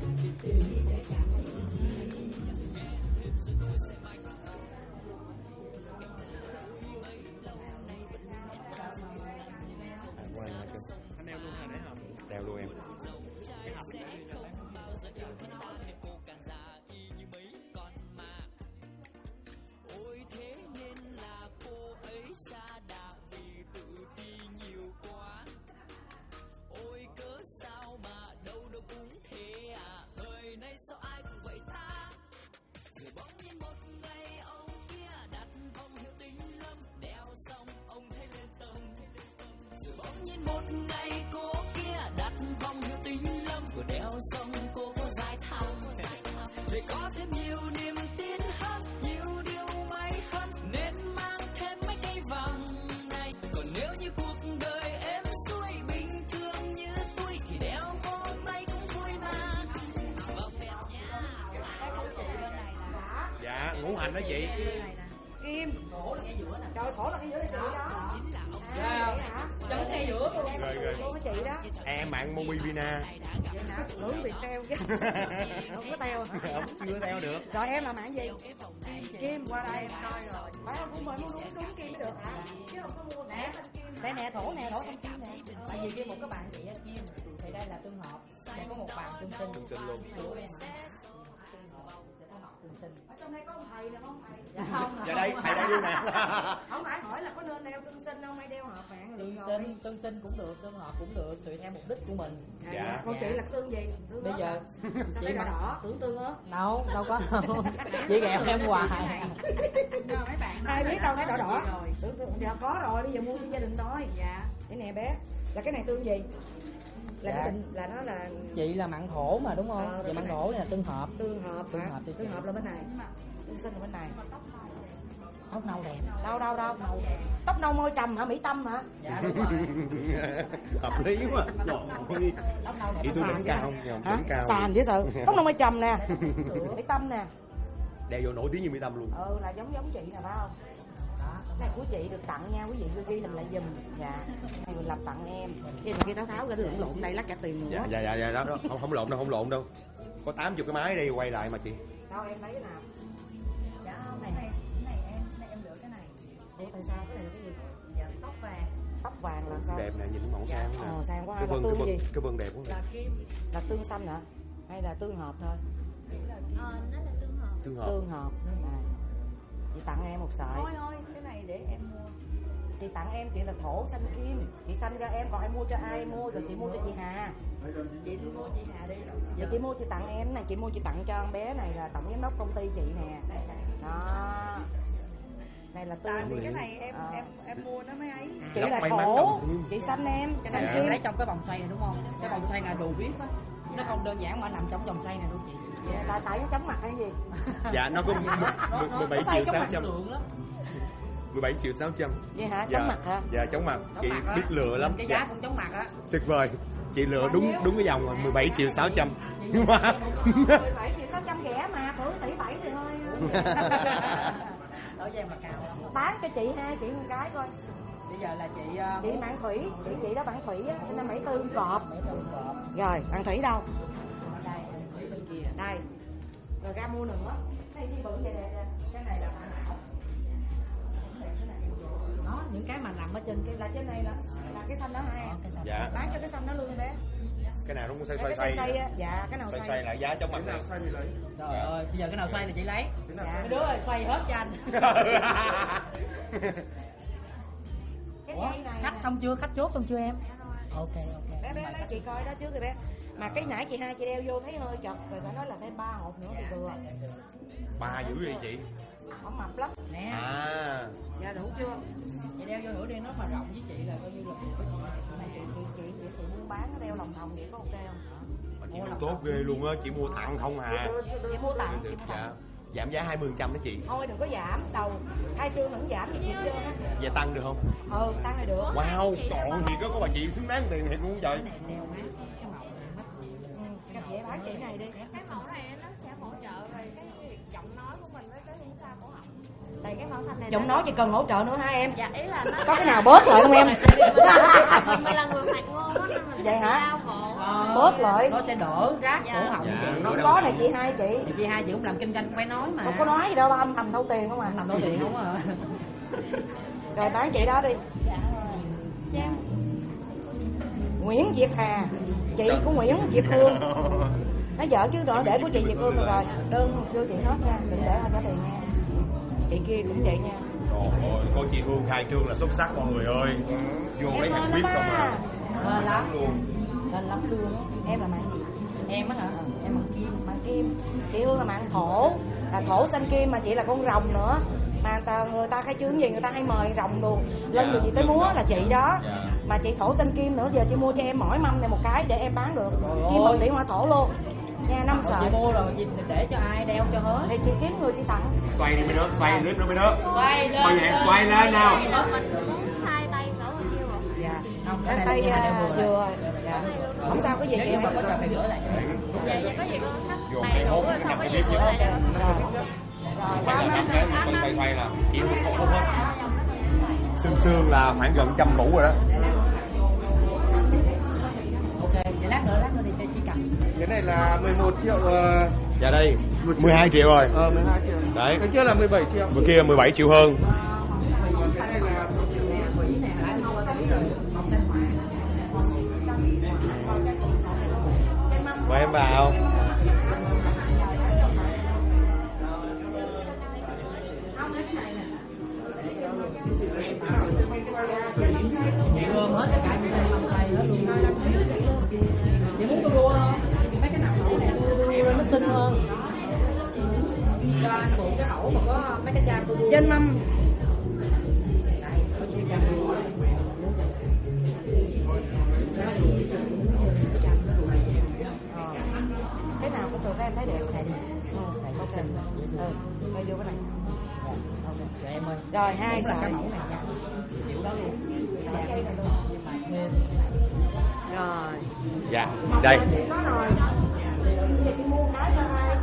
Đeo luôn em. Ôi thế nên là cô ấy sa đà vì tự ti nhiều quá. Ôi cớ sao mà đâu đâu cũng thế à, thời nay sao ai cũng vậy ta. Rồi bỗng nhiên một ngày ông kia đặt vòng hiệu Tinh Lâm, đeo xong ông thấy lên tâm. Rồi bỗng nhiên một ngày cô kia đặt vòng hiệu Tinh Lâm, vừa đeo xong cô có dài thăm để có thêm nhiều niềm tin hơn, nhiều điều may hơn nên mang thêm mấy cây vòng này. Còn nếu như cuộc đời êm xuôi bình thường như tôi thì đeo vô tay cũng vui mà. Vòng đẹp nha. Dạ, ngũ hành đó chị. Kim. Trời, khổ là cái giữa này chị đó. Chấm ngay giữa luôn. Rồi. Chị đó. Em bạn Mobivina. Bị teo chứ. Không có teo. Chưa teo được. Rồi em là mạng gì? Kim, qua đây em coi rồi. Phải không? Cũng phải muốn đúng Kim mới được hả? Chứ không có mua nè. Nè thổ con Kim nè. Tại vì Kim một cái bạn chị Kim thì đây là tương hợp. Còn có một bạn tương sinh luôn. Tương hợp. Ở trong đây có ông thầy nè, không thầy? Dạ không. Dạ đây, thầy đây luôn nè. Không phải hỏi là có nên đeo tương sinh không hay đeo hợp vàng Tương sinh cũng được, tương hợp cũng được, tùy theo mục đích của mình. Dạ. Con chị là tương gì? Tương Bây giờ chị mà đỏ, tưởng tương ớt. đâu có đâu. Chị ghẹo em hoài. Ai biết đâu thấy đỏ đỏ. Tưởng dạ có rồi, bây giờ mua cho gia đình thôi. Dạ. Cái nè bé, là cái này tương gì? Là Dạ. cái định là nó là Chị là mặn thổ mà đúng không? Chị mặn thổ này là tương hợp. tương hợp Tương hả? hợp thì Tương hợp là bên này. Tương sinh là bên này. tóc nâu đẹp. Đâu. Tóc nâu môi trầm hả? Mỹ Tâm hả? Dạ đúng rồi. Hợp lý quá. Tóc nâu đẹp. Chị tôi đỉnh cao không? Hả? Đỉnh cao. Sàn dễ sợ. Tóc nâu môi trầm nè. Mỹ Tâm nè. Đeo vô nổi tiếng như Mỹ Tâm luôn. Là giống chị nè phải không? Cái này của chị được tặng nha quý vị, ghi làm lại giùm. Dạ. Này mình làm tặng em. Cái kia tháo ra lộn đây lát cả tiền nữa. Dạ đó. Không lộn đâu. Có 80 cái máy đây quay lại mà chị. Đâu em lấy cái nào? Dạ không, cái này em lựa cái này. Ủa tại sao cái này là cái gì? Dạ tóc vàng. Tóc vàng là sao? Đẹp nè, nhìn mẫu sang nè. Sang quá. Cái Là tương gì? cái vân đẹp quá. Là kim. Là tương xanh hả? Hay là tương hợp thôi? Nó là tương hợp. Tương hợp. Này. Chị tặng em một sợi. Thôi, cái này để em mua. Chị tặng em chị là thổ xanh kim. Chị xanh cho em, còn em mua cho ai mua rồi chị mua cho chị Hà. Chị mua chị Hà đi. Vậy chị mua chị tặng em này, chị mua chị tặng cho con bé này là tổng giám đốc công ty chị nè. Đó. Này là tương. Tại vì cái này em mua nó mới ấy. Chị là thổ, chị xanh em, xanh kim. Lấy trong cái vòng xoay này đúng không? Cái vòng xoay là đồ viết á. Nó không đơn giản mà nằm trong vòng xoay này đâu chị. Tại nó chóng mặt hay gì? Dạ nó có 17 triệu 600. 17 triệu 600. Vậy hả? Chóng mặt hả? Dạ chóng mặt. Chị biết lựa lắm. Cái giá cũng chóng mặt á. Tuyệt vời. Chị lựa đúng cái dòng rồi, 17 triệu 600. 17 triệu 600 rẻ mà, thử tỷ 7 thì thôi. Đổi vàng mà cao. Bán cho chị hai, chị một cái coi. Bây giờ là chị bạn Thủy, chị đó bạn Thủy á, sinh năm 74 cọp. 74 cọp. Rồi, bạn Thủy đâu? Đây, Thủy bên kia. Đây. Rồi ra mua nữa. Cái gì bự vậy nè. Cái này là bạn Hảo. Đó, những cái mà nằm ở trên cái là trên này là cái xanh đó hai. Dạ. Bán cho cái xanh đó luôn bé. Cái nào nó cũng xoay á. Dạ, cái nào xoay lại giá chống mặt nào. Trời ơi, bây giờ cái nào xoay là chị lấy. Mấy đứa ơi, xoay hết cho anh. Ủa, khách xong chưa? Khách chốt xong chưa em? Ok. Bé lấy chị coi đó trước rồi bé. Mà cái nãy chị hai chị đeo vô thấy hơi chật rồi phải nói là thêm 3 hộp nữa thì vừa. 3 dữ vậy chị? Không mập lắm. Nè. Dạ đủ chưa? Chị đeo vô nửa đi nó mà rộng với chị là coi như là của chị. Chị mua bán nó đeo lòng thòng vậy có ok không? Mà chị mua tốt ghê luôn á, chị mua tặng không hả? Chị mua tặng. Dạ. Giảm giá 20% đó chị. Thôi đừng có giảm, đầu khai trương đừng giảm gì hết trơn á. Vậy tăng được không? Tăng thì được. Wow, còn gì có bà chị xứng đáng tiền thiệt luôn trời. Vậy bán chị này đi. Cái mẫu này nó sẽ hỗ trợ về cái giọng nói của mình với cái tiếng xa cổ họng. Đây cái màu xanh này. Giọng nói chỉ cần hỗ trợ nữa hả em? Dạ ý là nó có cái nào bớt lại không em? mình là người hoạt ngôn á nên mình vậy hả? đau cổ. Bớt lại. Nó sẽ đỡ rát cổ họng chị. Không có này chị hai chị. Chị hai chị cũng làm kinh doanh phải nói mà. Không có nói gì đâu, âm thầm thâu tiền không à. Thầm thâu tiền không à. Rồi bán chị đó đi. Dạ. Nguyễn Việt Hà, chị của Nguyễn Việt Hương. Nói vợ chứ đó để của chị Việt Hương rồi. Đơn đưa chị hết nha, đừng để họ trả tiền nha. Chị kia cũng vậy nha. Trời ơi, cô chị Hương khai trương là xuất sắc mọi người ơi. Vô lấy hàng VIP không à. Hên lắm luôn. Hên lắm luôn. Em là mạng gì? Em á hả? Em mạng kim. Mạng kim. Chị Hương là mạng thổ. Là thổ xanh kim mà chị là con rồng nữa. Mà người ta khai trương gì người ta hay mời rồng luôn. Lên người gì tới múa là chị đó. Mà chị thổ xanh kim nữa, giờ chị mua cho em mỗi mâm này một cái để em bán được. Kim một tỷ hỏa thổ luôn. Nha, 5 sợi. Chị mua rồi chị để cho ai đeo cho hết. Thì chị kiếm người chị tặng. Xoay đi mấy đứa, xoay clip nữa mấy đứa. Quay lên. Quay lên nào. Mình muốn hai tay cỡ bao nhiêu rồi? Dạ. Cái tay vừa. Dạ. Không sao cái gì nếu mà có trò phải gửi lại. Dạ có gì con sắp Vô đầy đủ rồi xong có gì gửi lại được. Rồi. Xoay là chỉ không hết. Xương là khoảng gần 100 củ rồi đó. Ok, vậy lát nữa đi cho chị cầm. Cái này là 11 triệu. Dạ đây, 12 triệu rồi. 12 triệu. Đấy. Cái kia là 17 triệu. Bữa kia 17 triệu hơn. Cái này là mời em vào. Chị gom hết tất cả những cái không tay hết luôn. Chị muốn tôi đua không? Mấy cái nào mẫu này tôi đua nó xinh hơn. Cho anh phụ cái mẫu mà có mấy cái trang tôi đua. Trên mâm. Cái nào cũng được, các em thấy đẹp này. Này có kênh. Thôi vô cái này. Rồi em ơi. Rồi 2 sợi. Cái mẫu này nha. Chịu đó luôn. Rồi. Dạ, đây. Có rồi. Giờ chị mua cái cho ai?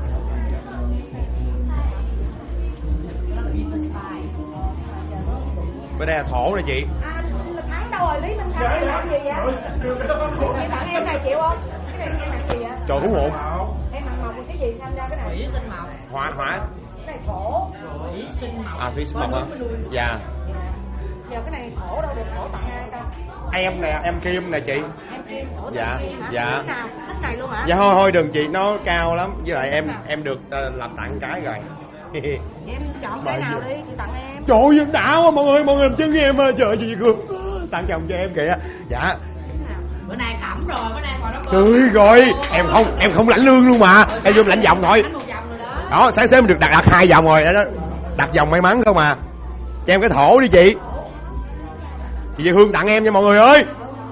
Cái đây là thổ nè chị. Thắng đâu rồi, Lý Minh Thắng làm gì vậy? Chị tặng em này chịu không? Cái này em mặc gì vậy? Trời đúng hồn. Em mặc màu cái gì tham gia cái này? Thủy sinh màu. Hỏa. Cái này thổ. Thủy sinh màu. À, thủy sinh màu hả? Dạ. Giờ cái này thổ đâu được, thổ tặng ai ta? Em nè, em Kim nè chị. Em Kim, thổ Dạ, tặng Kim hả? dạ. Thích nào? Thích này luôn hả? Dạ thôi đừng chị, nó cao lắm. Với lại em được làm tặng cái rồi. Em chọn cái nào đi, chị tặng em. Trời ơi, đã quá mọi người làm chân em trời chị Cường. Tặng chồng cho em kìa. Dạ. Bữa nay khẩm rồi, bữa nay còn nó Trời rồi, em không lãnh lương luôn mà. Em vô lãnh vòng thôi. Đó, sáng sớm mình được đặt 2 vòng rồi đó. Đặt vòng may mắn không à. Cho em cái thổ đi chị. Chị Dì Hương tặng em nha mọi người ơi.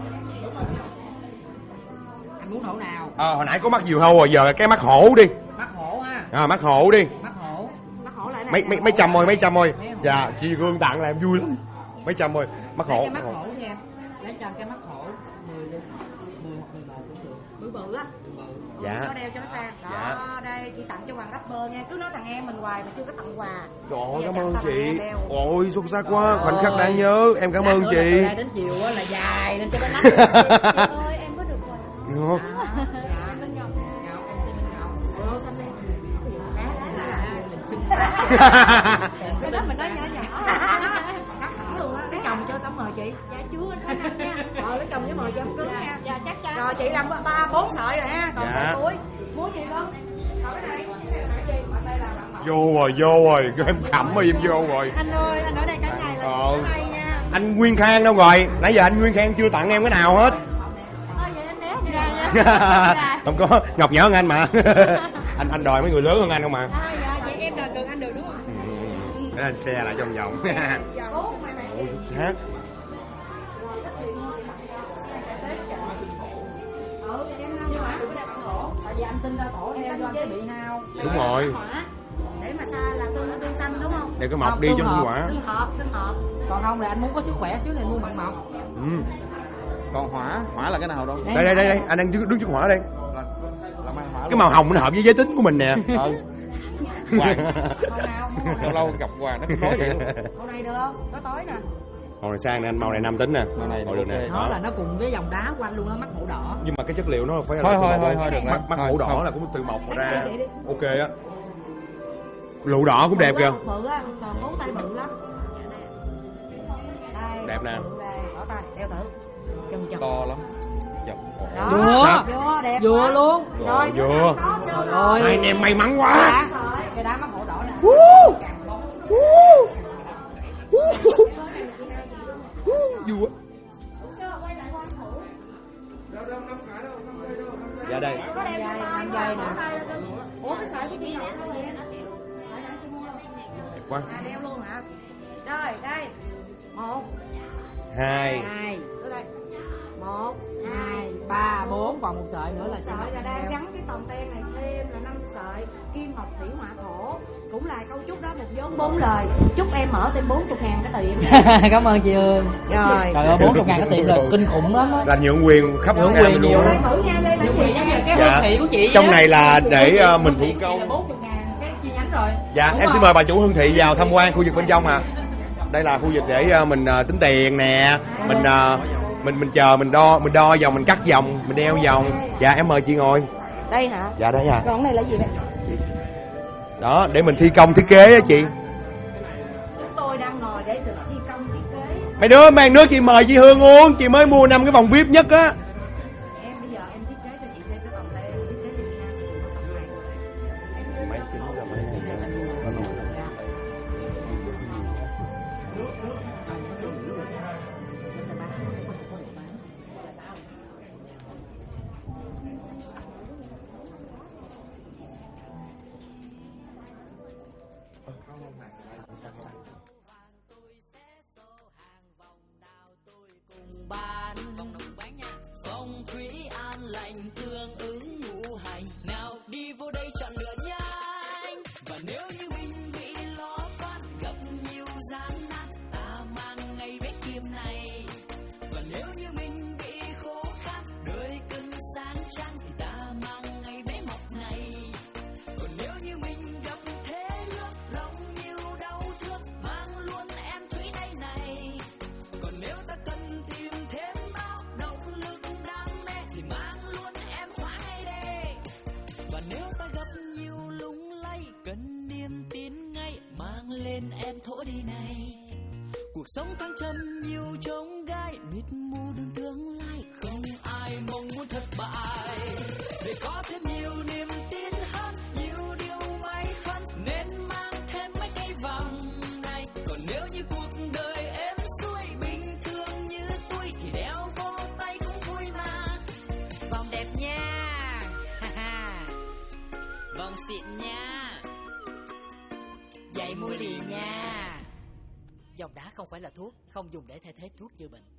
Anh muốn thổ nào? Hồi nãy có mắt diều hâu rồi, giờ là cái mắt hổ đi. Mắt hổ ha. Mắt hổ đi. Mắt hổ. Mắt hổ lại này. Mấy trăm thôi. Dạ, chị Hương tặng là em vui lắm. Mấy trăm thôi. Mắt hổ. Cái mắt hổ đi em. Lấy cho cái mắt hổ 10 đi. 10 hoặc 13 cũng được. Bự á. Dạ. Nó đeo cho nó sang. Đó, Dạ. đây chị tặng cho Hoàng rapper nha. Cứ nói thằng em mình hoài mà chưa có tặng quà. Trời ơi, Bây giờ cảm ơn tặng thằng chị. em đeo. Ôi, xuất sắc quá, khoảnh khắc đáng nhớ. Em cảm ơn chị. Từ đây đến chiều á là dài nên cho nó nắng. Chị ơi, em có được quà. Ngọt. Em Minh Ngọc. Ngọc, em xin Minh Ngọc. Ồ, xanh em. Cái đó mình nói nhỏ nhỏ. Cắt hẳn luôn á. Lấy chồng cho tấm mời chị. Dạ chưa, anh nói nha. Lấy chồng với mời cho em cứng nha. Dạ chắc chắn. Rồi chị làm 3-4 sợi rồi ha. Còn Dạ. sợi cuối. Muốn gì không? Sợi cái này là gì? Ở đây là bạn mẫu. Vô rồi, em khẩm rồi em vô rồi. Anh ơi, anh ở đây cả ngày là hay nha. Anh Nguyên Khang đâu rồi? Nãy giờ anh Nguyên Khang chưa tặng em cái nào hết. Vậy anh né đi ra nha. Không có, Ngọc nhỏ hơn anh mà. anh đòi mấy người lớn hơn anh không mà. Dạ, vậy em đòi gần anh được đúng không? Để anh xe lại trong vòng. Ôi, sát. Nhưng mà đừng có đeo bằng thổ. Tại vì anh tin ra thổ đeo cho anh sẽ bị hao. Đúng rồi. Để mà xa là tương xanh đúng không? Để cái mọc đi cho nó quả. Tương hợp. Còn không là anh muốn có sức khỏe xíu này mua bằng mọc. Còn hỏa là cái nào đâu? Đây, anh đang đứng trước hỏa đây. Là mai hỏa. Cái màu hồng nó hợp với giới tính của mình nè. Hoàng. Lâu lâu gặp Hoàng nó cũng nói vậy luôn. Màu này được không? Có tối nè. Màu này sang nè, màu này nam tính nè. Màu được nè. Nó là nó cùng với dòng đá quanh luôn, nó mắt hổ đỏ. Nhưng mà cái chất liệu nó phải là Thôi được rồi. mắt hổ đỏ là cũng từ mộc mà ra. Ok á. Lụ đỏ cũng đẹp kìa. Bự á, còn ngón tay bự lắm. Đây. Đẹp nè. Đây, bỏ tay, đeo thử. Chừng. To lắm. Đó, vừa đẹp. Vừa luôn. Rồi, vừa. Rồi. Hai anh em may mắn quá. Cái đá mắt hổ đỏ nè. Vui. Dạ đây. Anh dây nè. Ủa cái sợi của chị nhỏ thôi. Đẹp quá. Đeo luôn hả? Rồi, đây. 1 2 Ở đây. 1 2 3 4 còn một sợi nữa là sợi là đang gắn cái tòng ten này thêm là 5 sợi kim mộc thủy hỏa thổ, cũng là câu chúc đó, một vốn 4 lời. Chúc em mở thêm 40.000 cái tiệm. Cảm ơn chị Hương. Rồi. Trời ơi 40.000 cái tiệm là kinh khủng lắm á. Là nhượng quyền khắp Nhượng Nam quyền luôn. nhiều. Thử nha, đây là gì nha. Cái hương thị của chị. Trong này là để mình thủ công. Là 40.000 cái chi nhánh rồi. Dạ, Đúng em không? xin mời bà chủ Hương Thị vào tham quan khu vực bên trong à. Đây là khu vực để mình tính tiền nè, mình chờ mình đo vòng, mình cắt vòng, mình đeo vòng. Dạ em mời chị ngồi. Đây hả? Dạ đây à. Còn này là gì vậy? Đó, để mình thi công thiết kế á chị. Chúng tôi đang ngồi để thực thi công thiết kế. Mấy đứa mang nước chị mời chị Hương uống, chị mới mua 5 cái vòng VIP nhất á. Em bây giờ em thiết kế cho chị thêm cái tòng tay, em thiết kế cho chị ha. thủy an lành tương ứng ngũ hành. Nào đi vô đây chọn lựa nhanh. Và nếu như mình bị lo toan gặp nhiều gian nan, ta mang ngay vết kiếm này. Và nếu như mình bị khó khăn đời cần sáng trăng, thì ta mang ngay bé mọc này. Còn nếu như mình gặp thế nước lòng nhiều đau thương, mang luôn em thủy đây này. Còn nếu ta cần tìm thêm bao động lực đam mê, thì mang luôn em khóa ngay đây. Và nếu ta gặp nhiều lung lay cần niềm tin ngay, mang lên em thổ đi này. Cuộc sống thăng trầm nhiều chông gai, mịt mù đường tương lai, không ai mong muốn thất bại. Để có thêm nhiều niềm tin hơn, nhiều điều may mắn, nên mang thêm mấy cây vàng này. Còn nếu như cuộc đời êm xuôi bình thường như tôi, thì đeo vô tay cũng vui mà. Vòng đẹp nha, vòng xịn nha, giày mua liền nha. Dòng đá không phải là thuốc, không dùng để thay thế thuốc chữa bệnh.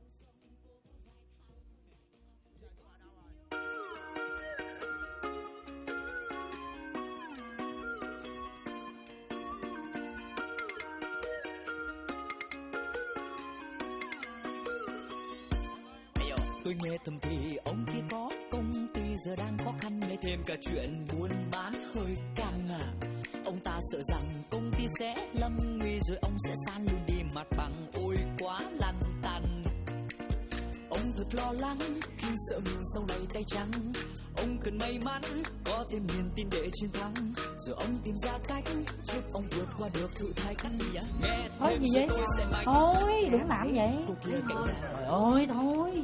Tôi nghe thầm thì ông kia có công ty giờ đang khó khăn, để thêm cả chuyện buôn bán hơi căng à. Ông ta sợ rằng công ty sẽ lâm nguy, rồi ông sẽ san luôn đi mặt bằng, ôi quá lăn tăn. Ông thật lo lắng khi sợ mình sau này tay trắng. Ông cần may mắn có thêm niềm tin để chiến thắng, rồi ông tìm ra cách giúp ông vượt qua được thử thách. Nghe thôi gì vậy? Thôi đừng làm vậy. Trời ơi thôi.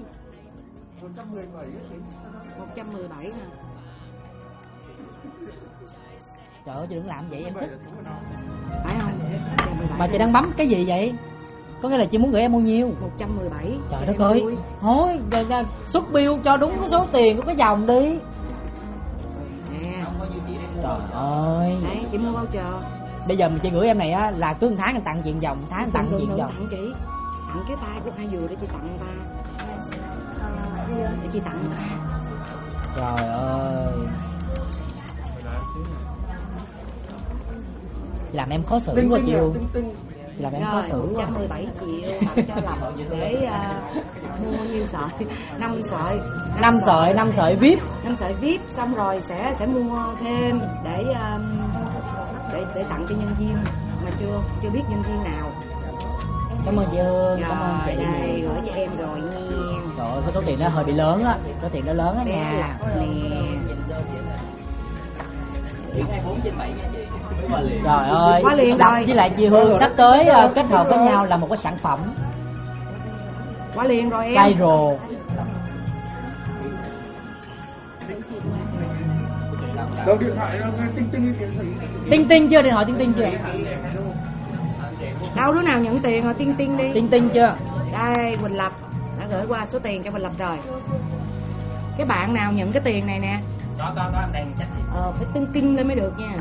117 nè. Trời ơi chị đừng làm vậy, em thích. Phải không? Mà chị đang bấm cái gì vậy? Có nghĩa là chị muốn gửi em bao nhiêu? 117. Trời đất ơi. Thôi xuất bill cho đúng cái số tiền của cái dòng đi. Nè. Trời ơi. Đấy, chị mua voucher. Bây giờ chị gửi em này á là cứ 1 tháng tặng chuyện vòng, tháng tặng chuyện vòng. Tặng chị. Tặng cái tay của hai dừa để chị tặng người ta. Để chị tặng người ta. Trời ơi. Làm em khó xử quá chị luôn. Làm em khó xử quá. 117 triệu tặng cho Lập để mua nhiêu sợi? 5 sợi. 5 sợi VIP. 5 sợi VIP, xong rồi sẽ mua thêm để tặng cho nhân viên mà chưa biết nhân viên nào. Cảm ơn chị Hương. Cảm ơn chị. Đây gửi cho em rồi nha. Trời ơi, cái số tiền đó hơi bị lớn á. Số tiền đó lớn á nha. Nè. Trời ơi, quá liền Lập rồi. với lại chị Hương sắp tới kết hợp với nhau là một cái sản phẩm quá liền rồi em. viral. Đâu điện thoại đâu, Tinh Tinh chưa? Điện thoại Tinh Tinh chưa? Đâu đứa nào nhận tiền rồi? Tinh Tinh đi. Tinh Tinh chưa? Đây Quỳnh Lập đã gửi qua số tiền cho Quỳnh Lập rồi. Cái bạn nào nhận cái tiền này nè? Có em đang chắc. Phải Tinh Tinh lên mới được nha.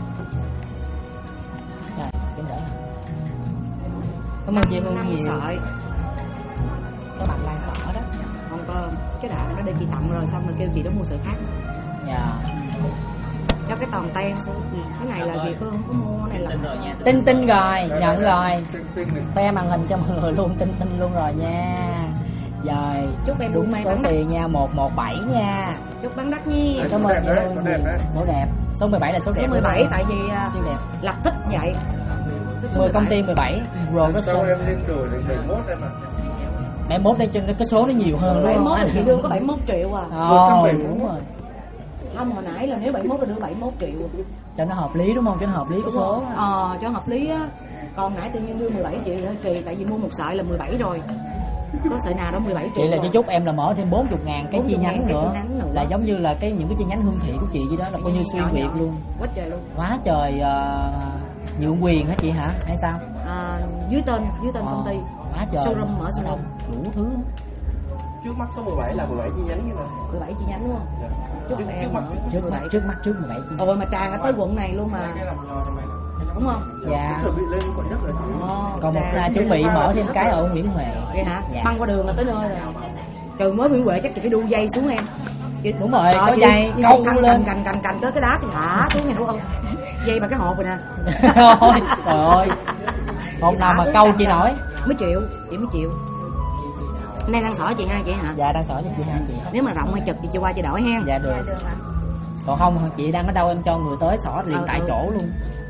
Rồi, em đỡ. Cảm ơn chị Hương nhiều. Sợi. Các bạn Lan Sỏ đó. Không có, cái đã nó để chị tặng rồi xong rồi kêu chị đó mua sợi khác. Dạ. Cho cái toàn ten xuống. Cái này là Việt Hương không có mua, cái này là Tinh Tinh rồi, nhận rồi. Khoe màn hình cho mọi người luôn, Tinh Tinh luôn rồi nha. Rồi, chúc em đúng may số mắn tiền nha, 117 nha. Chúc bán đắt nha. Cảm ơn chị Hương. Số đẹp. Số 17 là số đẹp. Số 17 tại vì siêu đẹp. Lập thích vậy. 10 công ty 17. Rồi đó sao em lên đổi đến 71 em ạ? 71 đây trên cái số nó nhiều hơn đúng không? 71 chị đưa có 71 triệu à. Đúng rồi. Không, hồi nãy là nếu 71 là đưa 71 triệu. Cho nó hợp lý đúng không? Cho nó hợp lý cái số. Cho hợp lý á. Còn nãy tự nhiên đưa 17 triệu là kỳ, tại vì mua một sợi là 17 rồi. Có sợi nào đó 17 triệu. Chị là chị chúc em là mở thêm 40.000 cái chi nhánh nữa. Là giống như là những cái chi nhánh Hương Thị của chị vậy đó, là coi như xuyên Việt luôn. Quá trời luôn. Quá trời nhượng quyền hả chị hả? Hay sao? Dưới tên công ty. Quá trời. Showroom mở showroom. Đủ thứ. Trước mắt số 17 là 17 chi nhánh như nào? 17 chi nhánh luôn. Trước mắt 17 chi. Ôi mà tràn tới quận này luôn mà. Đúng không? Dạ. Chuẩn bị lên quận đất rồi. Còn một là chuẩn bị mở thêm cái ở Nguyễn Huệ. Vậy hả? Dạ. Băng qua đường là tới nơi rồi. Trời mới Nguyễn Huệ chắc chị phải đu dây xuống em. Đúng rồi, có dây câu lên cành tới cái đá thì thả xuống nha, đúng không? Dây bằng cái hộp rồi nè. Thôi, trời ơi. Hộp nào mà câu chị nổi? Mới chịu, chị mới chịu. Nay đang sỏi chị hai chị hả? Dạ đang sỏi cho chị hai chị. Nếu mà rộng hay chật thì chị qua chị đổi hen. Dạ được. Còn không chị đang ở đâu em cho người tới xỏ liền tại chỗ luôn.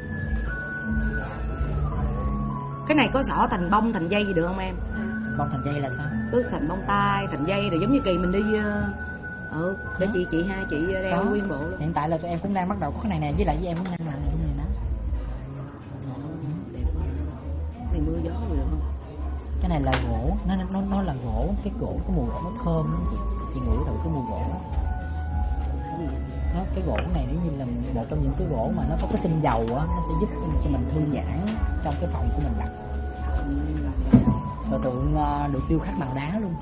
Cái này có xỏ thành bông thành dây gì được không em? Bông thành dây là sao? Cứ thành bông tai thành dây rồi giống như kỳ mình đi để chị hai chị đeo nguyên bộ luôn. Hiện tại là tụi em cũng đang bắt đầu có cái này nè, với lại với em cũng đang làm cái này đó. Đẹp quá. Này mưa gió gì được không? Cái này là gỗ, nó là gỗ, cái gỗ cái mùi gỗ nó thơm lắm chị ngửi thử cái mùi gỗ. Cái gỗ này nếu như là một trong những cái gỗ mà nó có cái tinh dầu á, nó sẽ giúp cho mình thư giãn trong cái phòng của mình đặt. Rồi tượng được điêu khắc bằng đá luôn.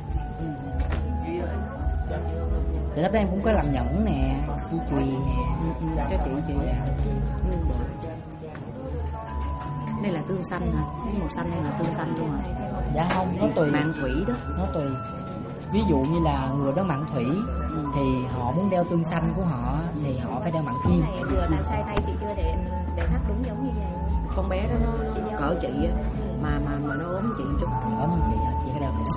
Thì lớp đó em cũng có làm nhẫn nè, dây chuyền nè, cho chị. Đây là tương xanh hả? Cái màu xanh này là tương xanh luôn hả? Dạ không, nó tùy. Mạn thủy đó. Nó tùy. Ví dụ như là người đó mặn thủy thì họ muốn đeo tương xanh của họ thì họ phải đeo mặn kim. Này vừa làm sai tay chị chưa để thắt đúng giống như vậy. Con bé đó nó cỡ chị á mà nó ốm chị chút. Ốm hơn chị phải đeo thử.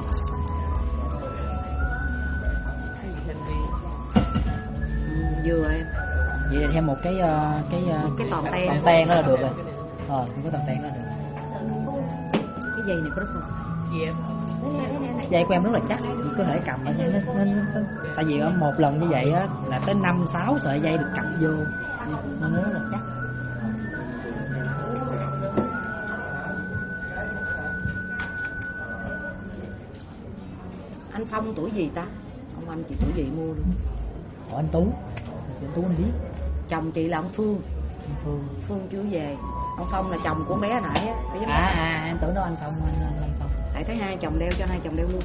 Vừa em. Vậy là thêm một cái toàn ten. Toàn ten đó là được rồi. Không có toàn ten đó được. Cái dây này có rất không? Gì em? Dây của em rất là chắc, chị có thể cầm nó tại vì một lần như vậy á là tới 5-6 sợi dây được cặp vô nên nó rất là chắc. Anh Phong tuổi gì ta? Ông anh chị tuổi gì mua luôn? Anh Tú anh biết. Chồng chị là ông Phương chưa về. Ông Phong là chồng của bé hồi nãy á. Em tưởng đâu anh Phong. Tại thấy hai chồng đeo cho hai chồng đeo luôn.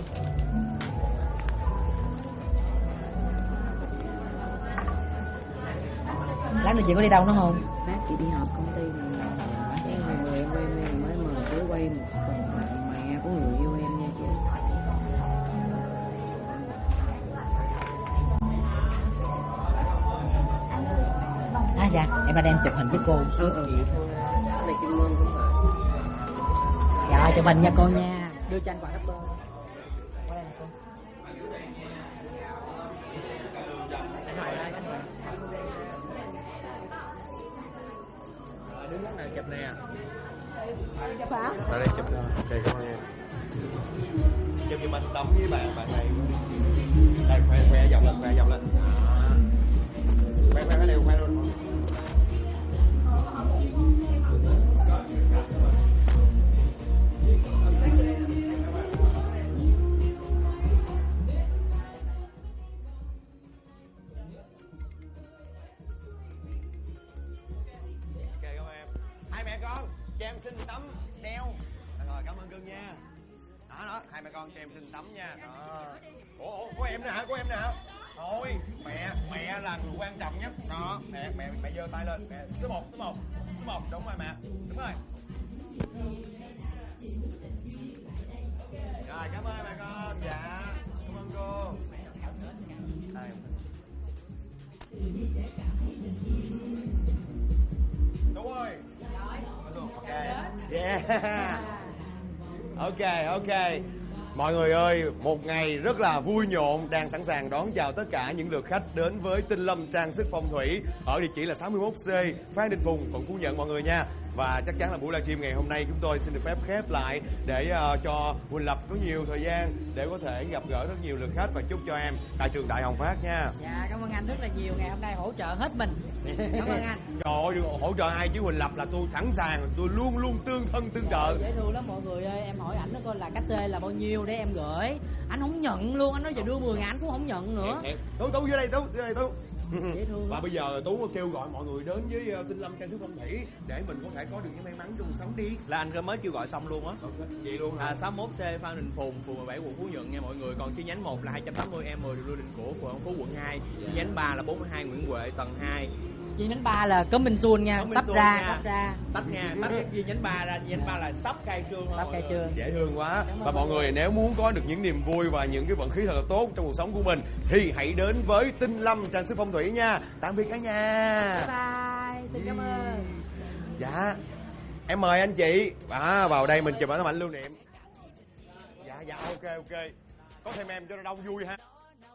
Lát nữa chị có đi đâu nữa không? Lát chị đi họp công ty này. Người em mới mời tới quay một phần mẹ của người yêu em nha chị. Dạ, em đang đem chụp hình với cô. Cái này kim mương cũng phải. Dạ, chụp hình nha cô nha. Đưa cho anh quả rapper. Qua đây nè cô. Đứng góc này chụp nè. Chụp hả? Ở đây chụp nè. Đây cảm ơn em. Chụp giùm anh Tấm với bạn này. Đây khoe giọng lên, khoe lên. Khoe cái này khoe luôn. Hai mẹ con cho em xin tấm đeo. Rồi cảm ơn cưng nha. Đó hai mẹ con cho em xin tấm nha. Đó. Ủa có em nè hả? Thôi mẹ là người quan trọng nhất. Đó mẹ giơ tay lên. Mẹ số 1 đúng rồi mẹ. Đúng rồi. Rồi cảm ơn mẹ con. Dạ cảm ơn cô. Đây. Đúng rồi. Ok. Mọi người ơi, một ngày rất là vui nhộn đang sẵn sàng đón chào tất cả những lượt khách đến với Tinh Lâm Trang Sức Phong Thủy ở địa chỉ là 61C Phan Đình Phùng, quận Phú Nhuận mọi người nha. Và chắc chắn là buổi livestream ngày hôm nay chúng tôi xin được phép khép lại để cho Huỳnh Lập có nhiều thời gian để có thể gặp gỡ rất nhiều lượt khách và chúc cho em tại trường Đại Hồng Phát nha. Dạ cảm ơn anh rất là nhiều, ngày hôm nay hỗ trợ hết mình. Cảm ơn anh. Trời ơi, hỗ trợ ai chứ Huỳnh Lập là tôi sẵn sàng, tôi luôn luôn tương thân tương trợ. Dễ thương lắm mọi người ơi, em hỏi ảnh nó coi là cách xê là bao nhiêu để em gửi. Anh không nhận luôn, anh nói giờ đưa 10.000 anh cũng không nhận nữa. Tú dưới đây Tú. dễ thương. Và bây giờ Tú kêu gọi mọi người đến với Tinh Lâm Trang Sức Phong Thủy để mình có thể có được những may mắn trong cuộc sống đi. Là anh mới kêu gọi xong luôn á. Vậy luôn hả? 61C Phan Đình Phùng, phường 17 quận Phú Nhuận nha mọi người. Còn chi nhánh 1 là 280 M10 đường Lưu Đình Cổ, phường Phú quận 2. Chi nhánh 3 là 42 Nguyễn Huệ tầng 2. Chi nhánh 3 là Cấm Minh Xuân nha, tách ra. Tách chi nhánh 3 ra, chi nhánh 3 là sắp khai trương. Sắp khai trương. Dễ thương quá. Và mọi người nếu muốn có được những niềm vui và những cái vận khí thật là tốt trong cuộc sống của mình thì hãy đến với Tinh Lâm Trang Sức Phong Thủy nha. Tạm biệt cả nhà. Bye bye. Xin cảm ơn. Dạ. Em mời anh chị vào đây mình chụp tấm ảnh lưu niệm. Dạ ok. Có thêm em cho nó đông vui ha.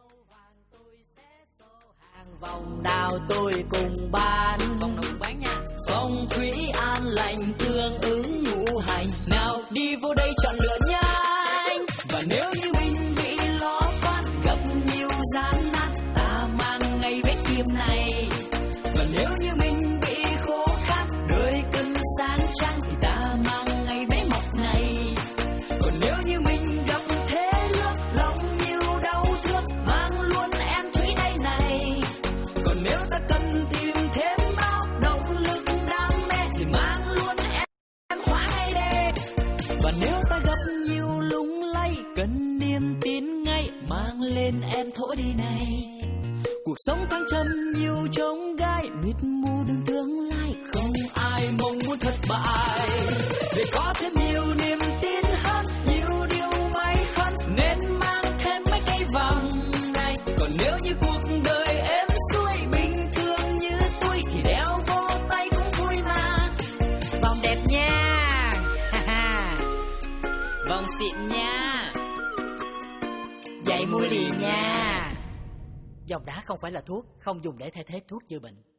Vòng đào tôi cùng bán, vòng nào cùng bán nha. Phong thủy an lành tương ứng ngũ hành, nào đi vô đây chọn lựa nhanh. Và nếu như mình bị lo toan gặp nhiều gian nan, ta mang ngay vết kim này. Và nếu như mình bị khó khăn đời cần sáng trăng thì ta mang ngay bé mộc này. Còn nếu như mình gặp thế lắm lòng nhiều đau thương, mang luôn em thủy đây này. Còn nếu ta cần tìm thêm bao động lực đam mê thì mang luôn em khóa ngay đây. Và nếu ta gặp nhiều lung lay cần niềm tin ngay, mang lên em thổi đi này. Cuộc sống thăng trầm nhiều chông gai, mịt mù đường tương lai, không ai mong muốn thất bại. Để có thêm nhiều niềm tin hơn, nhiều điều may hơn, nên mang thêm mấy cây vòng này. Còn nếu như cuộc đời êm xuôi bình thường như tôi thì đeo vô tay cũng vui mà. Vòng đẹp nha, vòng xịn nha, giày mua liền nha. Vòng đá không phải là thuốc, không dùng để thay thế thuốc chữa bệnh.